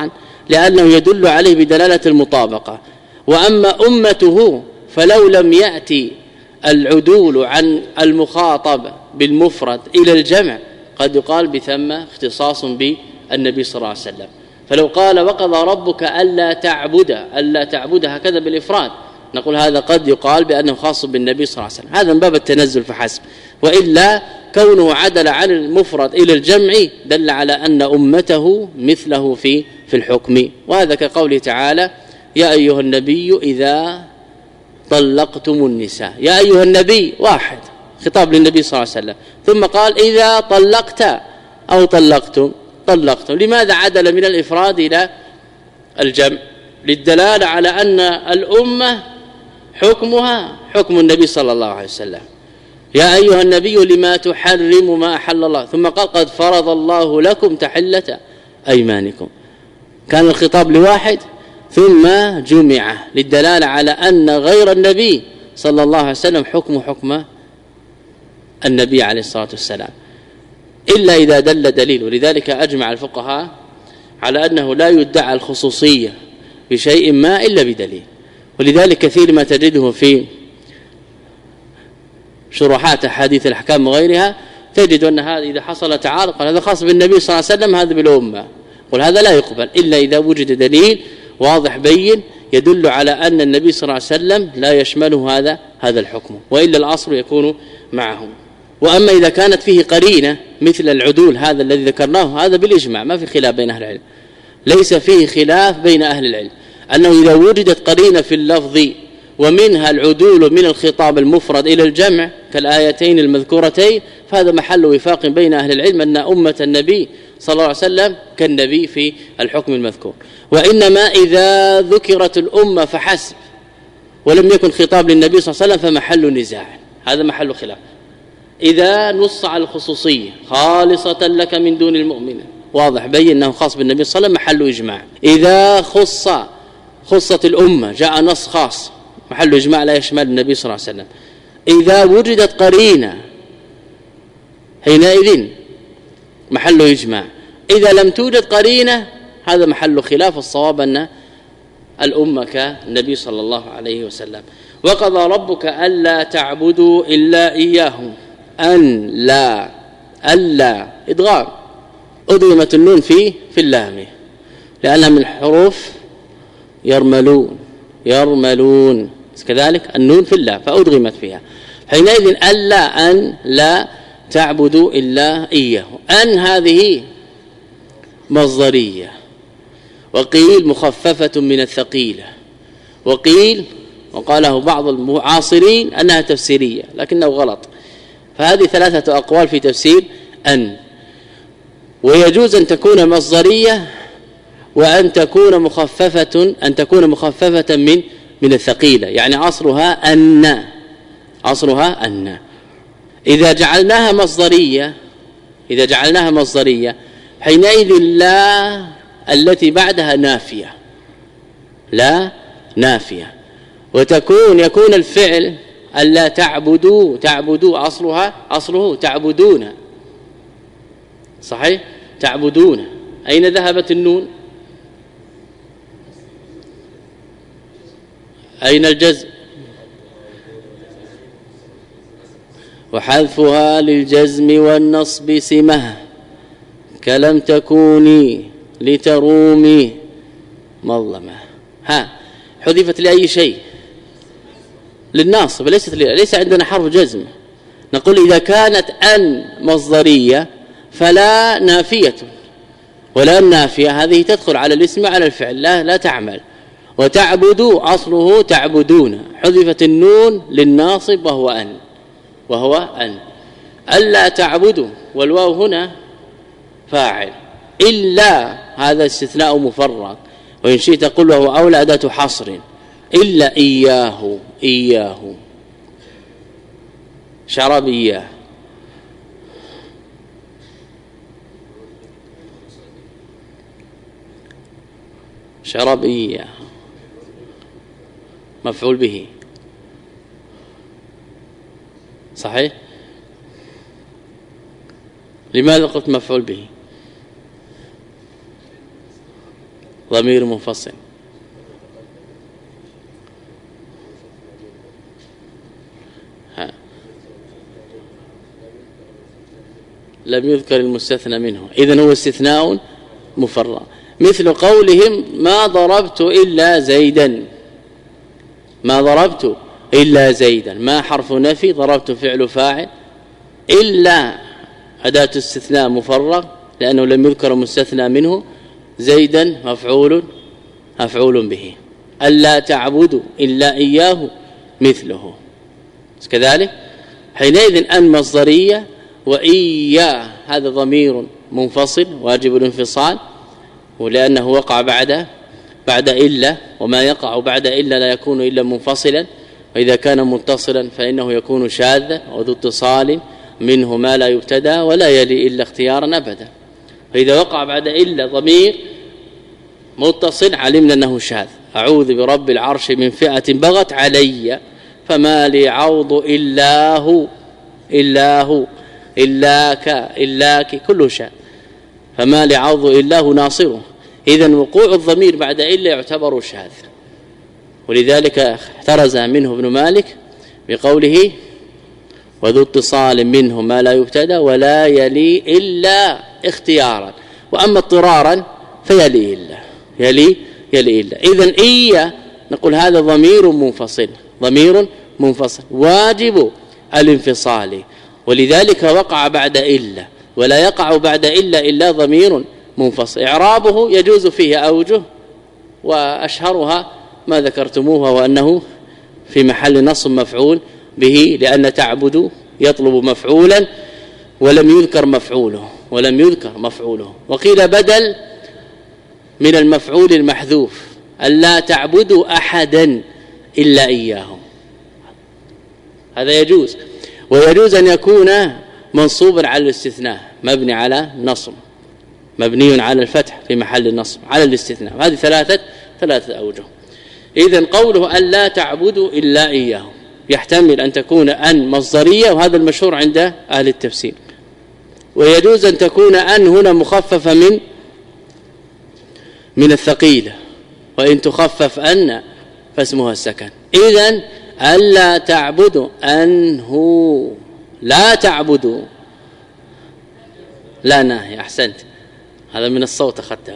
لأنه يدل عليه بدلالة المطابقة. وأما أمته فلو لم يأتي العدول عن المخاطب بالمفرد إلى الجمع قد يقال بثم اختصاص بالنبي صلى الله عليه وسلم. فلو قال وقضى ربك ألا تعبد ألا تعبد هكذا بالإفراد نقول هذا قد يقال بأنه خاص بالنبي صلى الله عليه وسلم، هذا من باب التنزل فحسب. وإلا كونه عدل عن المفرد إلى الجمع دل على أن أمته مثله في في الحكم. وهذا كقوله تعالى يا أيها النبي إذا طلقتم النساء. يا أيها النبي واحد خطاب للنبي صلى الله عليه وسلم، ثم قال إذا طلقت أو طلقتم طلقتم. لماذا عدل من الإفراد إلى الجمع؟ للدلالة على أن الأمة حكمها حكم النبي صلى الله عليه وسلم. يا أيها النبي لما تحرم ما أحل الله، ثم قال قد فرض الله لكم تحلة أيمانكم. كان الخطاب لواحد ثم جمع للدلالة على أن غير النبي صلى الله عليه وسلم حكم حكم النبي عليه الصلاة والسلام إلا إذا دل دليل. ولذلك أجمع الفقهاء على أنه لا يدعى الخصوصية بشيء ما إلا بدليل. ولذلك كثير ما تجده في شروحات أحاديث الأحكام وغيرها تجد أن هذا إذا حصل تعارض قال هذا خاص بالنبي صلى الله عليه وسلم هذا بالأمة، قل هذا لا يقبل إلا إذا وجد دليل واضح بين يدل على أن النبي صلى الله عليه وسلم لا يشمله هذا هذا الحكم، وإلا الأصل يكون معه. وأما إذا كانت فيه قرينة مثل العدول هذا الذي ذكرناه هذا بالإجماع ما في خلاف بين أهل العلم، ليس فيه خلاف بين أهل العلم أنه إذا وجدت قرينة في اللفظ ومنها العدول من الخطاب المفرد إلى الجمع كالآيتين المذكورتين فهذا محل وفاق بين أهل العلم أن أمة النبي صلى الله عليه وسلم كالنبي في الحكم المذكور. وإنما إذا ذكرت الأمة فحسب ولم يكن خطاب للنبي صلى الله عليه وسلم فمحل نزاع، هذا محل خلاف. إذا نص على الخصوصية خالصة لك من دون المؤمنين واضح بين أنه خاص بالنبي صلى الله عليه وسلم محل إجماع. إذا خص خصت الأمة جاء نص خاص محل إجماع لا يشمل النبي صلى الله عليه وسلم. إذا وجدت قرينة حينئذ محل إجماع. إذا لم توجد قرينة هذا محل خلاف، الصواب أن الأمة كالنبي صلى الله عليه وسلم. وقضى ربك ألا تعبدوا إلا إياه أن لا ألا إدغام أدغمت النون في في اللام لأنها من حروف يرملون يرملون كذلك النون في اللام فأدغمت فيها. حينئذ ألا أن لا تعبدوا إلا إياه. أن هذه مصدرية وقيل مخففة من الثقيلة وقيل وقاله بعض المعاصرين أنها تفسيرية لكنه غلط. فهذه ثلاثة أقوال في تفسير أن، ويجوز أن تكون مصدرية وأن تكون مخففة أن تكون مخففة من من الثقيلة، يعني أصلها أن أصلها أن. إذا جعلناها مصدرية إذا جعلناها مصدرية حينئذ لا التي بعدها نافية لا نافية وتكون يكون الفعل ألا تعبدوا تعبدوا أصلها أصله تعبدون صحيح تعبدون. أين ذهبت النون؟ أين الجزم؟ وحذفها للجزم والنصب سمه كلم تكوني لترومي مظلمة. ها حذفت لأي شيء؟ للناصب ليست ليس عندنا حرف جزم. نقول إذا كانت أن مصدرية فلا نافية ولا النافية هذه تدخل على الاسم على الفعل لا لا تعمل. وتعبدوا أصله تعبدون حذفت النون للناصب وهو أن وهو أن. ألا تعبدوا والواو هنا فاعل إلا هذا استثناء مفرغ وإن شئت قل وهو أولى أداة حصر إلا إياه إياه شرب إياه شرب إياه مفعول به صحيح. لماذا قلت مفعول به؟ ضمير منفصل. ها. لم يذكر المستثنى منه، إذن هو استثناء مفرغ، مثل قولهم ما ضربت إلا زيدا، ما ضربت إلا زيدا، ما حرف نفي، ضربت فعل فاعل، إلا أداة استثناء مفرغ لأنه لم يذكر مستثنى منه، زيدا مفعول مفعول به، ألا تعبدوا إلا إياه مثله كذلك. حينئذ أن مصدرية وإياه هذا ضمير منفصل واجب الانفصال، ولأنه وقع بعد بعد إلا، وما يقع بعد إلا لا يكون إلا منفصلا، وإذا كان متصلا فإنه يكون شاذا وذو اتصال منه ما لا يبتدى ولا يلي إلا اختيارا أبدا. فإذا وقع بعد إلا ضمير متصل علمنا أنه شاذ. أعوذ برب العرش من فئة بغت علي فما لي عوض إلا هو إلا هو إلاك إلاك كله شاذ، فما لي عوض إلا هو ناصره. إذن وقوع الضمير بعد إلا يعتبر شاذ، ولذلك احترز منه ابن مالك بقوله وذو اتصال منه ما لا يبتدى ولا يلي إلا اختيارا، وأما اضطرارا فيلي إلا يلي يلي إلا. إذن إيا نقول هذا ضمير منفصل، ضمير منفصل واجب الانفصال، ولذلك وقع بعد إلا، ولا يقع بعد إلا إلا ضمير منفصل. إعرابه يجوز فيه أوجه، وأشهرها ما ذكرتموها، وأنه في محل نصب مفعول به، لأن تعبد يطلب مفعولا ولم يذكر مفعوله ولم يذكر مفعوله وقيل بدل من المفعول المحذوف، ألا تعبدوا أحدا إلا إياه، هذا يجوز. ويجوز أن يكون منصوبا على الاستثناء مبني على نصب، مبني على الفتح في محل النصب على الاستثناء. هذه ثلاثة ثلاثة أوجه. إذن قوله أن لا تعبدوا إلا إياه يحتمل أن تكون أن مصدرية، وهذا المشهور عند أهل التفسير. ويجوز أن تكون أن هنا مخففة من من الثقيلة، وإن تخفف أن فاسمها السكن. إذن ألا تعبدوا أنه لا تعبدوا، لا ناهي، أحسنت، هذا من الصوت أخذته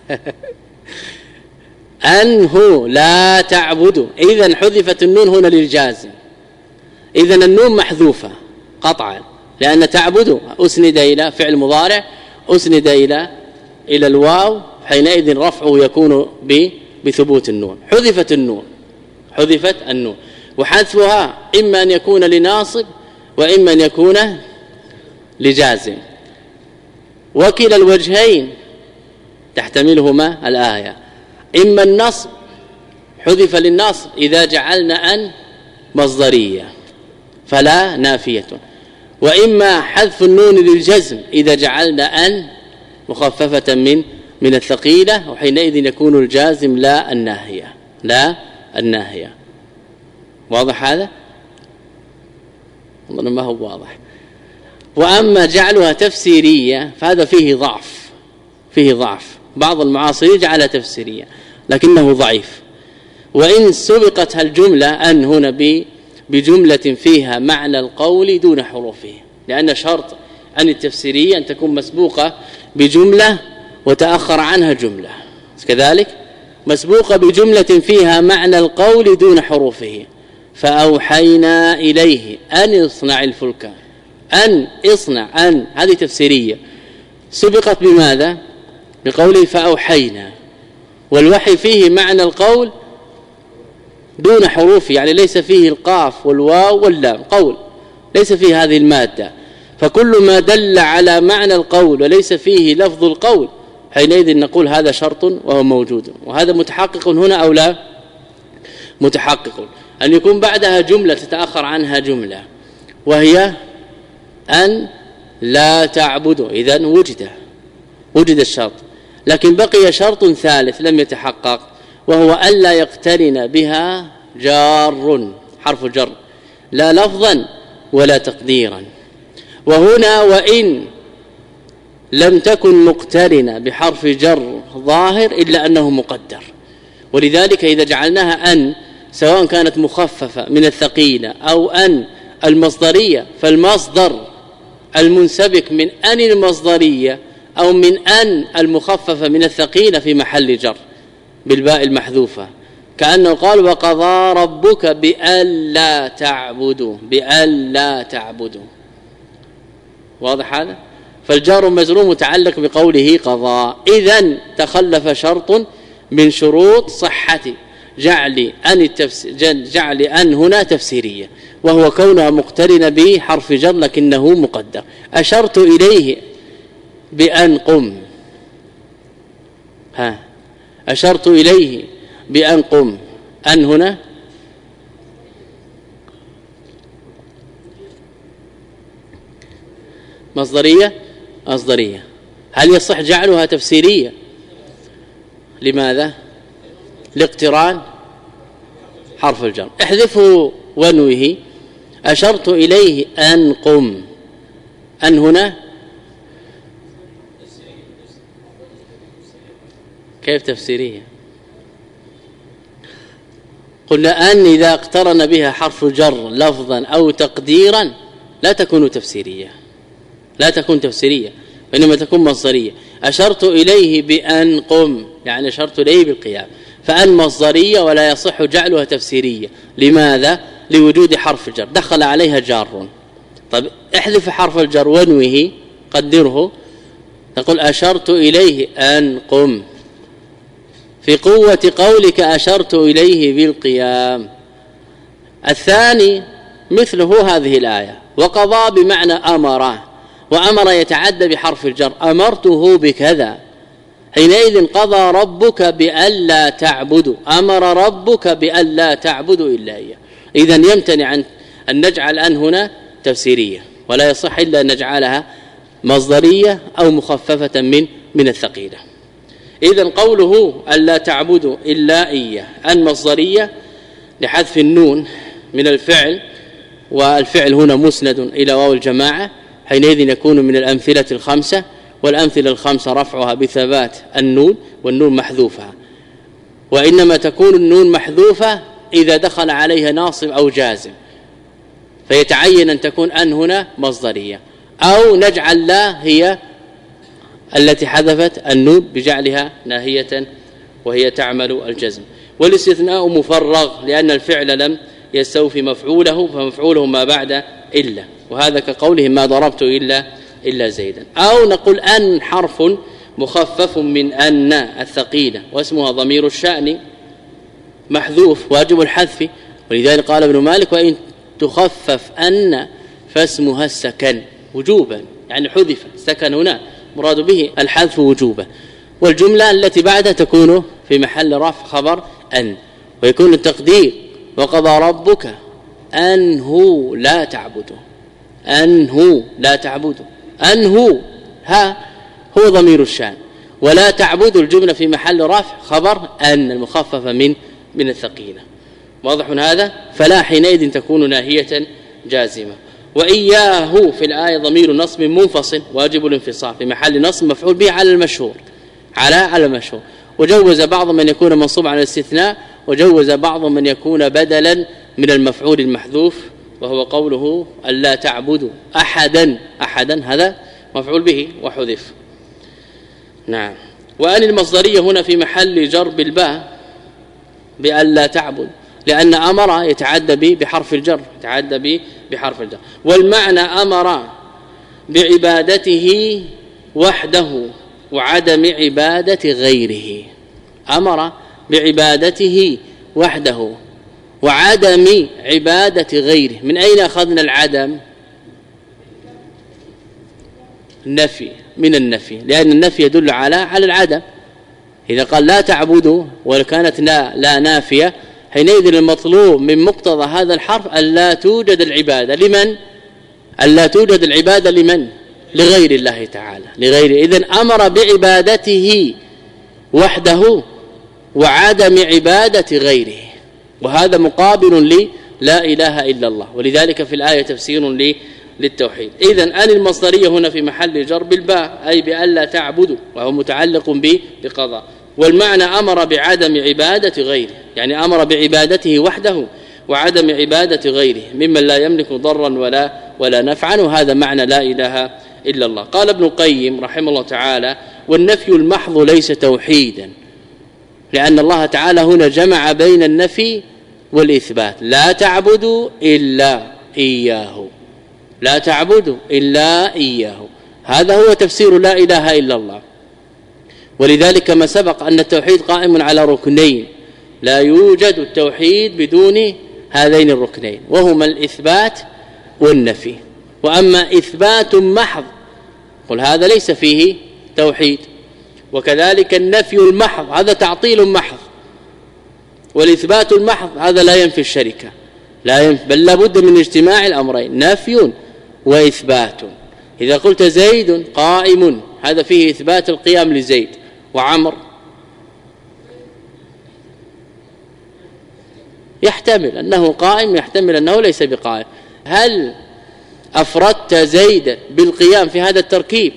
أنه لا تعبدوا. إذن حذفت النون هنا للجازم، إذن النون محذوفة قطعا، لأن تعبدوا أسند إلى فعل مضارع، أسند إلى إلى الواو، حينئذ رفعه يكون بثبوت النون. حذفت النون، حذفت النون، وحذفها إما أن يكون لناصب وإما أن يكون لجازم، وكلا الوجهين تحتملهما الآية. إما النصب حذف للنصب إذا جعلنا أن مصدرية فلا نافية، وإما حذف النون للجزم إذا جعلنا أن مخففة من من الثقيلة، وحينئذ يكون الجازم لا الناهية، لا الناهية. واضح هذا؟ والله ما هو واضح. وأما جعلها تفسيرية فهذا فيه ضعف، فيه ضعف. بعض المعاصرين جعلها تفسيرية لكنه ضعيف. وإن سبقت الجملة أن هنا بجملة فيها معنى القول دون حروفه، لأن شرط أن التفسيرية أن تكون مسبوقة بجملة وتأخر عنها جملة، كذلك مسبوقة بجملة فيها معنى القول دون حروفه. فأوحينا إليه أن اصنع الفلك، أن اصنع، أن هذه تفسيرية سبقت بماذا؟ بقوله فأوحينا، والوحي فيه معنى القول دون حروفه، يعني ليس فيه القاف والواو واللام، قول ليس فيه هذه المادة. فكل ما دل على معنى القول وليس فيه لفظ القول حينئذ نقول هذا شرط وهو موجود. وهذا متحقق هنا أو لا؟ متحقق. أن يكون بعدها جملة تتأخر عنها جملة، وهي أن لا تعبدوا، إذن وجد وجد الشرط، لكن بقي شرط ثالث لم يتحقق، وهو أن لا يقترن بها جار، حرف جر، لا لفظا ولا تقديرا. وهنا وإن لم تكن مقترنة بحرف جر ظاهر إلا أنه مقدر. ولذلك إذا جعلناها أن سواء كانت مخففة من الثقيلة أو أن المصدرية، فالمصدر المنسبك من أن المصدرية أو من أن المخففة من الثقيلة في محل جر بالباء المحذوفة، كأنه قال وقضى ربك بألا تعبدوا بألا تعبدوا. واضح هذا؟ فالجار مجرور متعلق بقوله قضى. إذن تخلف شرط من شروط صحة جعل أن التفسير جعل أن هنا تفسيرية، وهو كونها مقترنة بحرف جر لكنه مقدر. أشرت إليه بأن قم، ها أشرت إليه بأن قم، أن هنا مصدرية مصدرية. هل يصح جعلها تفسيرية؟ لماذا؟ لاقتران حرف الجر. احذفه وانوه. أشرت إليه أن قم، أن هنا كيف تفسيرية؟ قلنا أن إذا اقترن بها حرف جر لفظا أو تقديرا لا تكون تفسيرية، لا تكون تفسيرية وإنما تكون مصدرية. أشرت إليه بأن قم يعني أشرت إليه بالقيام، فأن مصدرية ولا يصح جعلها تفسيرية. لماذا؟ لوجود حرف الجر دخل عليها جار. طيب احذف حرف الجر وانوه قدره، تقول أشرت إليه أن قم في قوة قولك أشرت إليه بالقيام. الثاني مثله هذه الآية وقضى بمعنى أمره، وأمر يتعدى بحرف الجر أمرته بكذا، حينئذ قضى ربك بألا تعبدوا، أمر ربك بألا تعبدوا إلا إياه. إذن يمتنع أن نجعل أن هنا تفسيرية، ولا يصح إلا أن نجعلها مصدرية أو مخففة من من الثقيلة. إذن قوله ألا تعبدوا إلا إياه أن مصدرية لحذف النون من الفعل، والفعل هنا مسند إلى واو الجماعة، حينئذ يكون من الأمثلة الخمسة، والأمثلة الخمسة رفعها بثبات النون والنون محذوفة، وإنما تكون النون محذوفة إذا دخل عليها ناصب أو جازم، فيتعين أن تكون أن هنا مصدرية، أو نجعل لا هي التي حذفت النون بجعلها ناهية وهي تعمل الجزم. والاستثناء مفرغ لأن الفعل لم يستوفي مفعوله، فمفعوله ما بعد إلا، وهذا كقوله ما ضربت إلا إلا زيدا. أو نقول أن حرف مخفف من أن الثقيلة واسمها ضمير الشأن محذوف واجب الحذف، ولذلك قال ابن مالك وإن تخفف أن فاسمها السكن وجوبا، يعني حذف سكن هنا مراد به الحذف وجوبا. والجملة التي بعدها تكون في محل رفع خبر أن، ويكون التقدير وقضى ربك أنه لا تعبدوا، أنه لا تعبدوا، أنه ها هو ضمير الشأن، ولا تعبدوا الجملة في محل رفع خبر أن المخففة من من الثقيلة. واضح من هذا؟ فلا حينئذ تكون ناهية جازمة. وإياه في الآية ضمير نصب منفصل واجب الانفصال في محل نصب مفعول به على المشهور، على على المشهور. وجوز بعض من يكون منصوب على الاستثناء، وجوز بعض من يكون بدلا من المفعول المحذوف، وهو قوله ألا تعبدوا أحدا، أحدا هذا مفعول به وحذف. نعم. وأن المصدرية هنا في محل جر بالباء بألا تعبد، لأن أمر يتعدى بحرف الجر، يتعدى بحرف الجر. والمعنى أمر بعبادته وحده وعدم عبادة غيره، أمر بعبادته وحده وعدم عبادة غيره. من أين أخذنا العدم؟ النفي، من النفي، لأن النفي يدل على على العدم. إذا قال لا تعبدوا وكانت لا لا نافية، حينئذ المطلوب من مقتضى هذا الحرف ألا توجد العبادة. لمن؟ ألا توجد العبادة لمن؟ لغير الله تعالى، لغير. إذن أمر بعبادته وحده وعدم عبادة غيره، وهذا مقابل لي لا إله إلا الله. ولذلك في الآية تفسير للتوحيد. إذن أن المصدرية هنا في محل جر بالباء أي بألا تعبدوا، وهو متعلق بقضاء. والمعنى أمر بعدم عبادة غيره، يعني أمر بعبادته وحده وعدم عبادة غيره ممن لا يملك ضرا ولا ولا نفعا، وهذا معنى لا إله إلا الله. قال ابن القيم رحمه الله تعالى: والنفي المحض ليس توحيدا، لأن الله تعالى هنا جمع بين النفي والإثبات. لا تعبدوا إلا إياه، لا تعبدوا إلا إياه، هذا هو تفسير لا إله إلا الله. ولذلك ما سبق أن التوحيد قائم على ركنين، لا يوجد التوحيد بدون هذين الركنين، وهما الإثبات والنفي. وأما إثبات محض قل هذا ليس فيه توحيد، وكذلك النفي المحض هذا تعطيل محض، والإثبات المحض هذا لا ينفي الشركة، لا ينفي، بل لابد من اجتماع الأمرين، نفي وإثبات. إذا قلت زيد قائم هذا فيه إثبات القيام لزيد، وعمر يحتمل أنه قائم، يحتمل أنه ليس بقائم. هل أفردت زيدا بالقيام في هذا التركيب؟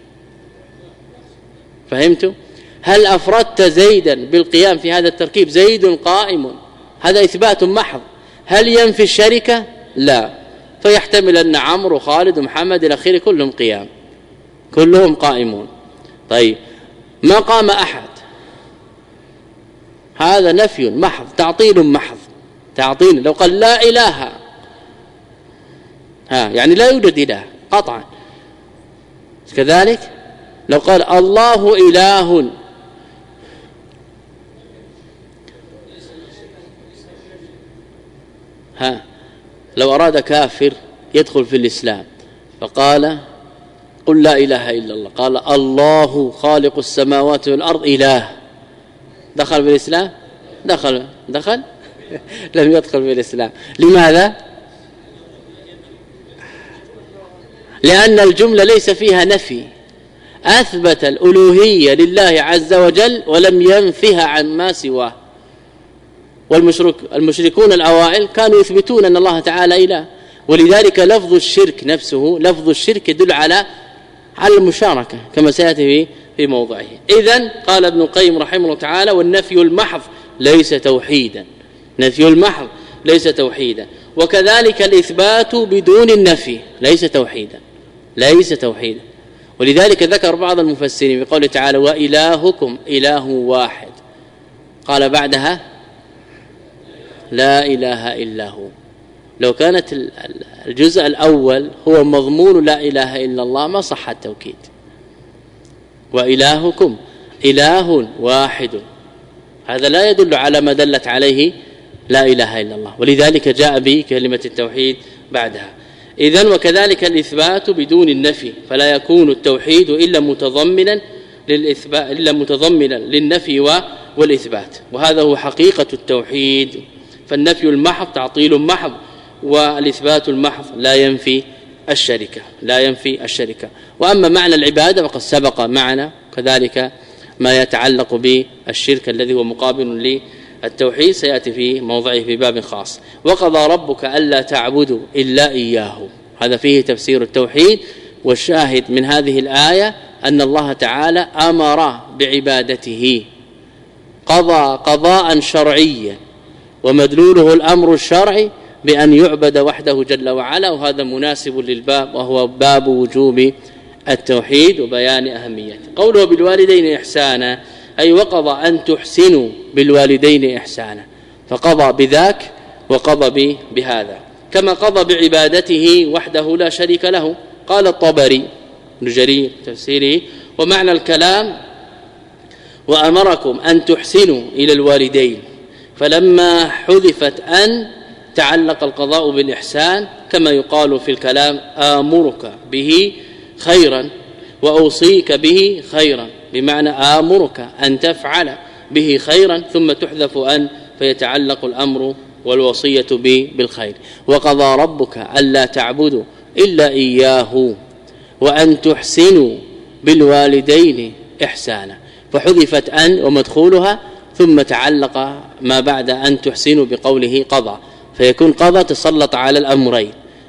فهمتم؟ هل أفردت زيدا بالقيام في هذا التركيب؟ زيد قائم هذا إثبات محض. هل ينفي الشركة؟ لا، فيحتمل أن عمرو وخالد ومحمد إلى آخره كلهم قيام، كلهم قائمون. طيب ما قام أحد هذا نفي محض، تعطيل محض، تعطيل. لو قال لا إله ها يعني لا يوجد إله قطعا. كذلك لو قال الله إله ها لو أراد كافر يدخل في الإسلام فقال قل لا إله إلا الله، قال الله خالق السماوات والأرض إله، دخل في الإسلام؟ دخل دخل لم يدخل في الإسلام. لماذا؟ لأن الجملة ليس فيها نفي، أثبت الألوهية لله عز وجل ولم ينفها عما سواه. والمشرك المشركون الأوائل كانوا يثبتون أن الله تعالى إله، ولذلك لفظ الشرك نفسه لفظ الشرك يدل على على المشاركة كما سيأتي في في موضعه. إذن قال ابن القيم رحمه الله تعالى: والنفي المحض ليس توحيدا، نفي المحض ليس توحيدا. وكذلك الإثبات بدون النفي ليس توحيدا، ليس توحيدا. ولذلك ذكر بعض المفسرين بقوله تعالى: وإلهكم إله واحد، قال بعدها لا إله إلا هو. لو كانت الجزء الأول هو مضمون لا إله إلا الله ما صح التوكيد. وإلهكم إله واحد، هذا لا يدل على ما دلت عليه لا إله إلا الله، ولذلك جاء به كلمة التوحيد بعدها. إذن وكذلك الإثبات بدون النفي، فلا يكون التوحيد إلا متضمنا للإثبات إلا متضمنا للنفي والإثبات، وهذا هو حقيقة التوحيد. فالنفي المحض تعطيل محض، والإثبات المحض لا ينفي الشركة، لا ينفي الشركة. وأما معنى العبادة فقد سبق معنا، كذلك ما يتعلق بالشرك الذي هو مقابل للتوحيد سيأتي في موضعه في باب خاص. وقضى ربك ألا تعبدوا إلا إياه، هذا فيه تفسير التوحيد. والشاهد من هذه الآية أن الله تعالى أمر بعبادته، قضى قضاء شرعيا ومدلوله الأمر الشرعي بأن يعبد وحده جل وعلا، وهذا مناسب للباب وهو باب وجوب التوحيد وبيان أهميته. قوله بالوالدين إحسانا أي وقضى أن تحسنوا بالوالدين إحسانا، فقضى بذاك وقضى بهذا، كما قضى بعبادته وحده لا شريك له. قال الطبري ابن جرير تفسيره: ومعنى الكلام وأمركم أن تحسنوا إلى الوالدين، فلما حذفت أن تعلق القضاء بالإحسان، كما يقال في الكلام: آمرك به خيرا وأوصيك به خيرا، بمعنى آمرك أن تفعل به خيرا ثم تحذف أن فيتعلق الأمر والوصية به بالخير. وقضى ربك ألا تعبدوا إلا إياه وأن تحسنوا بالوالدين إحسانا، فحذفت أن ومدخولها ثم تعلق ما بعد أن تحسنوا بقوله قضى، فيكون قضى تسلط على الأمرين،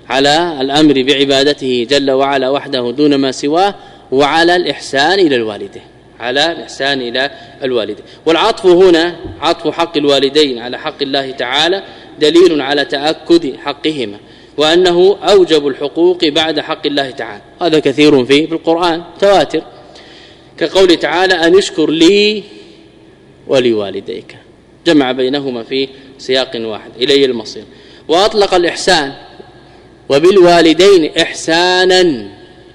على الأمر بعبادته جل وعلا وحده دون ما سواه، وعلى الإحسان إلى الوالدين على الإحسان إلى الوالدين. والعطف هنا عطف حق الوالدين على حق الله تعالى دليل على تأكد حقهما، وأنه أوجب الحقوق بعد حق الله تعالى. هذا كثير فيه بالقرآن تواتر، كقول تعالى أن اشكر لي ولوالديك، جمع بينهما في سياق واحد إليه المصير. وأطلق الإحسان وبالوالدين إحسانا،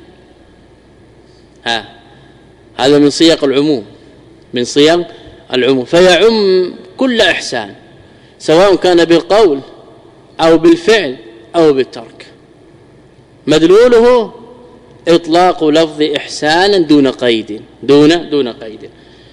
ها هذا من صيغ العموم من صيغ العموم فيعم كل إحسان سواء كان بالقول أو بالفعل أو بالترك، مدلوله إطلاق لفظ إحسانا دون قيد دون دون قيد.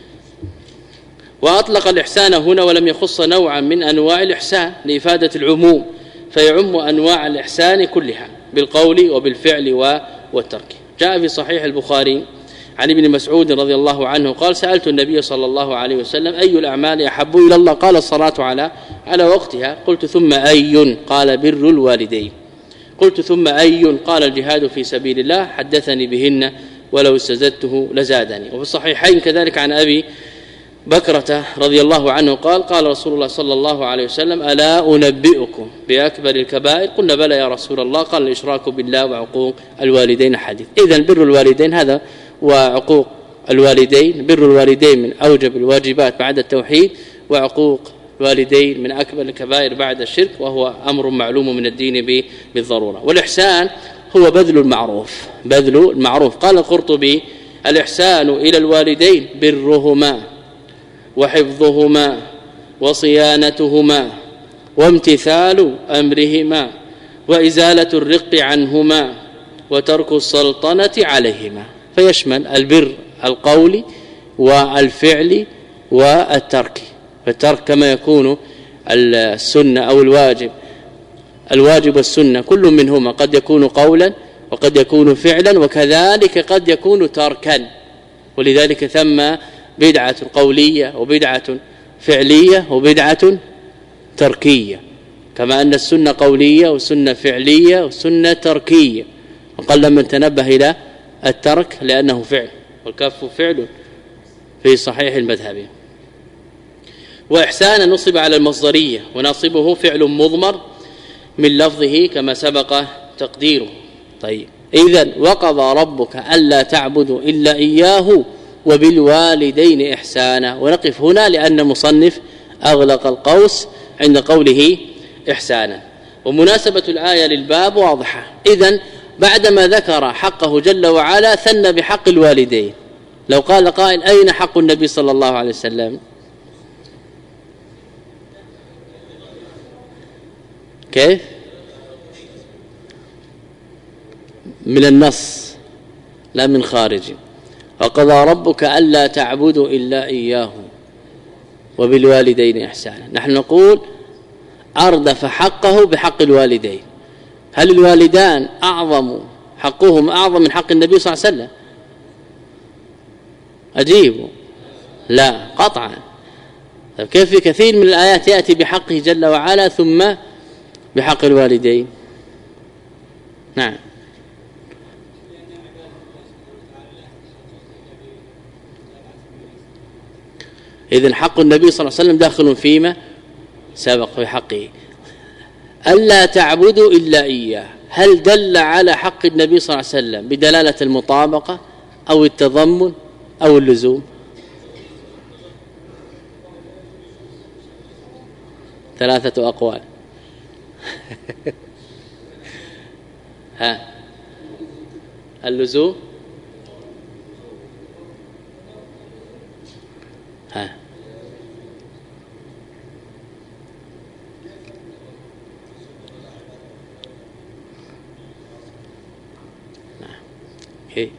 وأطلق الإحسان هنا ولم يخص نوعا من أنواع الإحسان لإفادة العموم، فيعم أنواع الإحسان كلها بالقول وبالفعل والترك. جاء في صحيح البخاري عن ابن مسعود رضي الله عنه قال: سألت النبي صلى الله عليه وسلم أي الأعمال أحب إلى الله؟ قال: الصلاة على على وقتها. قلت: ثم أي؟ قال: بر الوالدين. قلت: ثم أي؟ قال: الجهاد في سبيل الله. حدثني بهن ولو استزدته لزادني. وفي الصحيحين كذلك عن أبي بكرة رضي الله عنه قال: قال رسول الله صلى الله عليه وسلم: ألا أنبئكم بأكبر الكبائر؟ قلنا: بلى يا رسول الله. قال: الإشراك بالله وعقوق الوالدين. حديث. إذن بر الوالدين هذا وعقوق الوالدين، بر الوالدين من أوجب الواجبات بعد التوحيد، وعقوق الوالدين من أكبر الكبائر بعد الشرك، وهو أمر معلوم من الدين بالضرورة. والإحسان هو بذل المعروف بذل المعروف قال القرطبي: الإحسان إلى الوالدين برهما وحفظهما وصيانتهما وامتثال أمرهما وإزالة الرق عنهما وترك السلطنة عليهما، فيشمل البر القول والفعل والترك. فالترك كما يكون السنة أو الواجب الواجب والسنة كل منهما قد يكون قولا وقد يكون فعلا، وكذلك قد يكون تركا، ولذلك ثم بدعة قولية وبدعة فعلية وبدعة تركية، كما أن السنة قولية والسنة فعلية والسنة تركية. وقل من تنبه إلى الترك لأنه فعل، والكف فعل في صحيح المذهب. وإحسانا نصب على المصدرية، ونصبه فعل مضمر من لفظه كما سبق تقديره. طيب، إذن وقضى ربك ألا تعبدوا إلا إياه وبالوالدين إحسانا. ونقف هنا لأن المصنف أغلق القوس عند قوله إحسانا. ومناسبة الآية للباب واضحة. إذن بعدما ذكر حقه جل وعلا ثنى بحق الوالدين. لو قال قائل: أين حق النبي صلى الله عليه وسلم؟ كيف؟ من النص لا من خارج. وقضى ربك ألا تعبدوا إلا إياه وبالوالدين إحسانا. نحن نقول أردف حقه بحق الوالدين. هل الوالدان أعظم حقهم أعظم من حق النبي صلى الله عليه وسلم؟ أجيبوا: لا قطعا. طيب كيف في كثير من الآيات يأتي بحقه جل وعلا ثم بحق الوالدين؟ نعم. إذن حق النبي صلى الله عليه وسلم داخل فيما سبق في حقه. ألا تعبدوا إلا إياه، هل دل على حق النبي صلى الله عليه وسلم بدلالة المطابقة أو التضمن أو اللزوم؟ ثلاثة أقوال. ها اللزوم ها اوكي.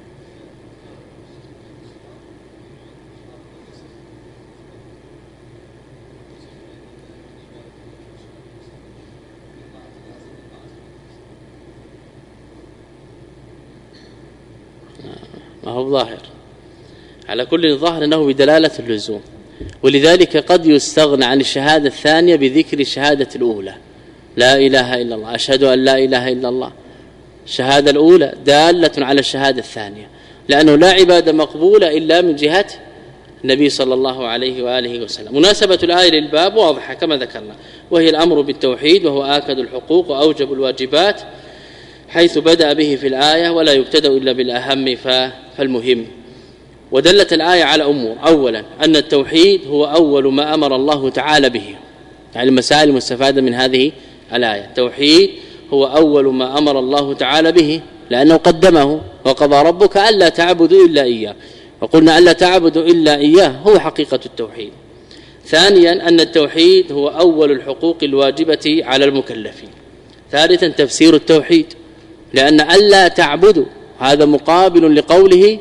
ما هو ظاهر على كل ظاهر أنه بدلالة اللزوم، ولذلك قد يستغنى عن الشهادة الثانية بذكر الشهادة الأولى، لا إله إلا الله، أشهد أن لا إله إلا الله. الشهادة الأولى دالة على الشهادة الثانية، لأنه لا عبادة مقبولة إلا من جهة النبي صلى الله عليه وآله وسلم. مناسبة الآية للباب واضحة كما ذكرنا، وهي الأمر بالتوحيد، وهو آكد الحقوق وأوجب الواجبات، حيث بدأ به في الآية، ولا يبتدأ إلا بالأهم فالمهم. ودلت الآية على أمور: أولا أن التوحيد هو أول ما أمر الله تعالى به، يعني المسائل المستفادة من هذه الآية. التوحيد هو أول ما أمر الله تعالى به، لأنه قدمه: وقضى ربك ألا تعبدوا إلا إياه. وقلنا ألا تعبدوا إلا إياه هو حقيقة التوحيد. ثانيا أن التوحيد هو أول الحقوق الواجبة على المكلفين. ثالثا تفسير التوحيد، لأن ألا تعبدوا هذا مقابل لقوله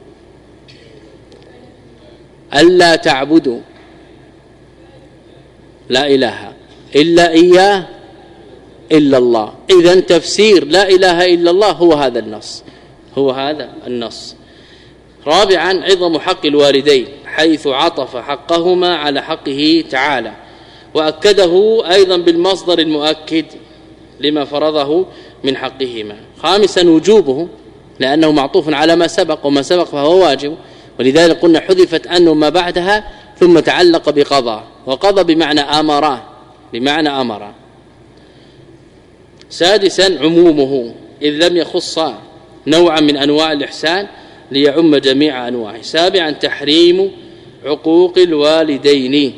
ألا تعبدوا لا إله إلا إياه إلا الله. إذن تفسير لا إله إلا الله هو هذا النص، هو هذا النص. رابعا عظم حق الوالدين، حيث عطف حقهما على حقه تعالى، وأكده أيضا بالمصدر المؤكد لما فرضه من حقهما. خامسا وجوبه، لأنه معطوف على ما سبق، وما سبق فهو واجب، ولذلك قلنا حذفت أنه ما بعدها ثم تعلق بقضاء، وقضى بمعنى أمره، بمعنى أمره. سادسا عمومه، إذ لم يخص نوعا من أنواع الإحسان ليعم جميع أنواعه. سابعا تحريم عقوق الوالدين.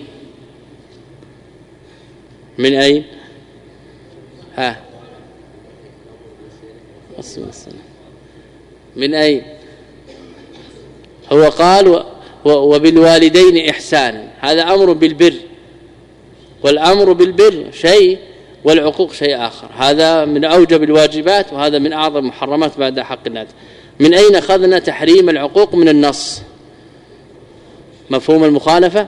من أين؟ ها من أين؟ هو قال وبالوالدين إحسانا، هذا أمر بالبر، والأمر بالبر شيء والعقوق شيء آخر. هذا من أوجب الواجبات، وهذا من أعظم المحرمات بعد حق الناس. من أين أخذنا تحريم العقوق؟ من النص. مفهوم المخالفة؟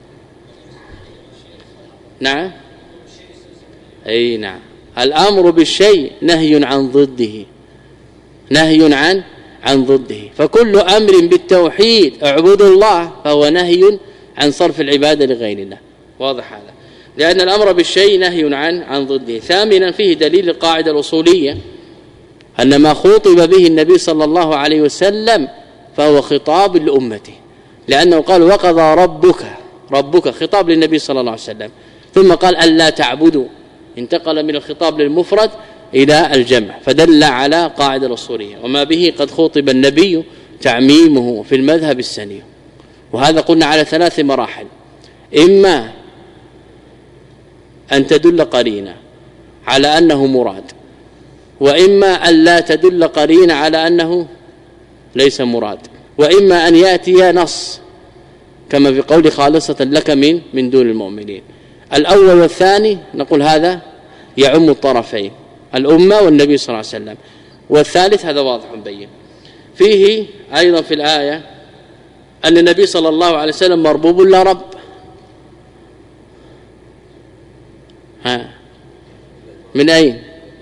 نعم، أي نعم. الأمر بالشيء نهي عن ضده، نهي عن عن ضده. فكل أمر بالتوحيد اعبدوا الله فهو نهي عن صرف العبادة لغير الله. واضح هذا؟ لأن الأمر بالشيء نهي عن عن ضده. ثامنا فيه دليل القاعدة الأصولية أن ما خوطب به النبي صلى الله عليه وسلم فهو خطاب لأمته، لأنه قال وقضى ربك، ربك خطاب للنبي صلى الله عليه وسلم، ثم قال ألا تعبدوا، انتقل من الخطاب للمفرد إلى الجمع، فدل على قاعدة الأصولية. وما به قد خوطب النبي تعميمه في المذهب السني. وهذا قلنا على ثلاث مراحل: إما أن تدل قرينة على أنه مراد، وإما أن لا تدل قرينة على أنه ليس مراد، وإما أن يأتي نص كما في قول خالصة لك من من دون المؤمنين. الأول والثاني نقول هذا يعم الطرفين، الأمة والنبي صلى الله عليه وسلم. والثالث هذا واضح بين. فيه أيضا في الآية أن النبي صلى الله عليه وسلم مربوب لا رب. ها من أين؟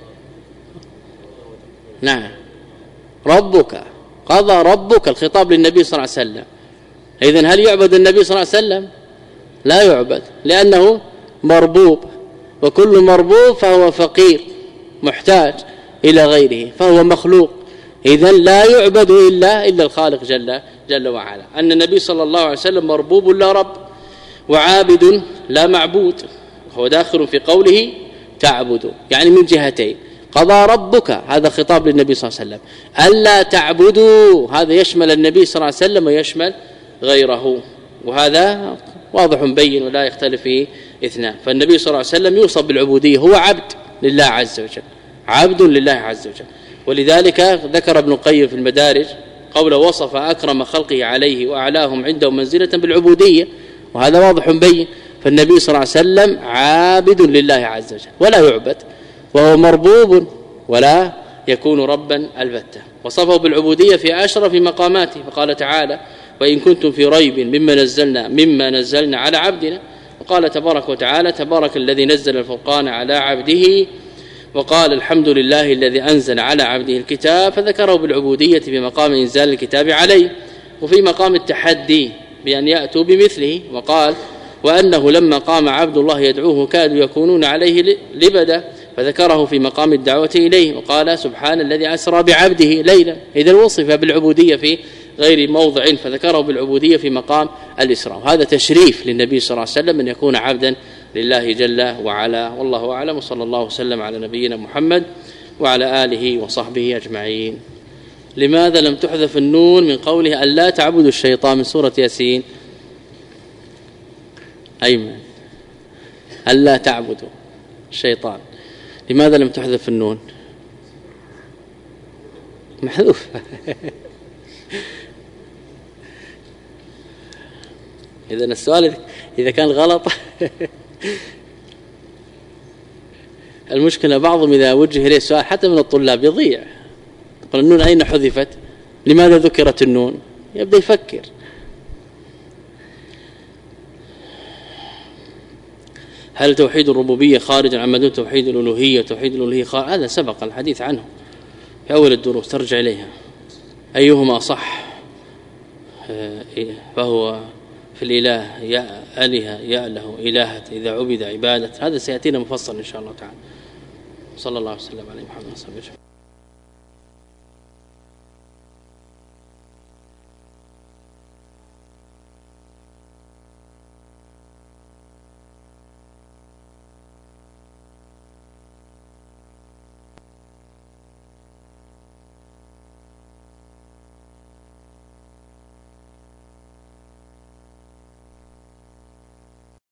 نعم، ربك، قضى ربك، الخطاب للنبي صلى الله عليه وسلم. إذن هل يعبد النبي صلى الله عليه وسلم؟ لا يعبد، لأنه مربوب، وكل مربوب فهو فقير محتاج إلى غيره، فهو مخلوق. إذن لا يعبد إلا إلا الخالق جل جل وعلا. أن النبي صلى الله عليه وسلم مربوب لا رب، وعابد لا معبود، هو داخل في قوله تعبد، يعني من جهتين. قضى ربك هذا خطاب للنبي صلى الله عليه وسلم، ألا تعبدوا هذا يشمل النبي صلى الله عليه وسلم ويشمل غيره، وهذا واضح بين ولا يختلف فيه اثنان. فالنبي صلى الله عليه وسلم يوصف بالعبودية، هو عبد لله عز وجل، عبد لله عز وجل. ولذلك ذكر ابن القيم في المدارج قول وصف أكرم خلقه عليه وأعلاهم عنده منزلة بالعبودية، وهذا واضح بين. فالنبي صلى الله عليه وسلم عابد لله عز وجل ولا يعبد، وهو مربوب ولا يكون ربا البتة. وصفه بالعبودية في أشرف مقاماته، فقال تعالى وإن كنتم في ريب مما نزلنا مما نزلنا على عبدنا، وقال تبارك وتعالى تبارك الذي نزل الفرقان على عبده، وقال الحمد لله الذي أنزل على عبده الكتاب، فذكره بالعبودية في مقام إنزال الكتاب عليه، وفي مقام التحدي بأن يأتوا بمثله، وقال وأنه لما قام عبد الله يدعوه كادوا يكونون عليه لبدا فذكره في مقام الدعوة إليه وقال سبحان الذي أسرى بعبده ليلا. إذا وصف بالعبودية في غير موضع فذكره بالعبودية في مقام الإسراء. هذا تشريف للنبي صلى الله عليه وسلم أن يكون عبدا لله جل وعلا. والله أعلم، وصلى الله وسلم على نبينا محمد وعلى آله وصحبه أجمعين. لماذا لم تحذف النون من قوله أن لا تعبدوا الشيطان من سورة ياسين؟ أيمن أن لا تعبدوا الشيطان، لماذا لم تحذف النون؟ محذوف. إذن السؤال إذا كان غلط المشكلة بعضهم إذا وجه إليه السؤال حتى من الطلاب يضيع، يقول النون أين حذفت؟ لماذا ذكرت النون؟ يبدأ يفكر. هل توحيد الربوبية خارج عن مدون توحيد الألوهية؟ توحيد الألوهية خارج، هذا سبق الحديث عنه في أول الدروس، ترجع إليها. أيهما صح؟ فهو في الإله يا آلهة يا له إلهة إذا عبد عبادة، هذا سيأتينا مفصل إن شاء الله تعالى. صلى الله عليه وسلم على محمد صلى الله عليه وسلم.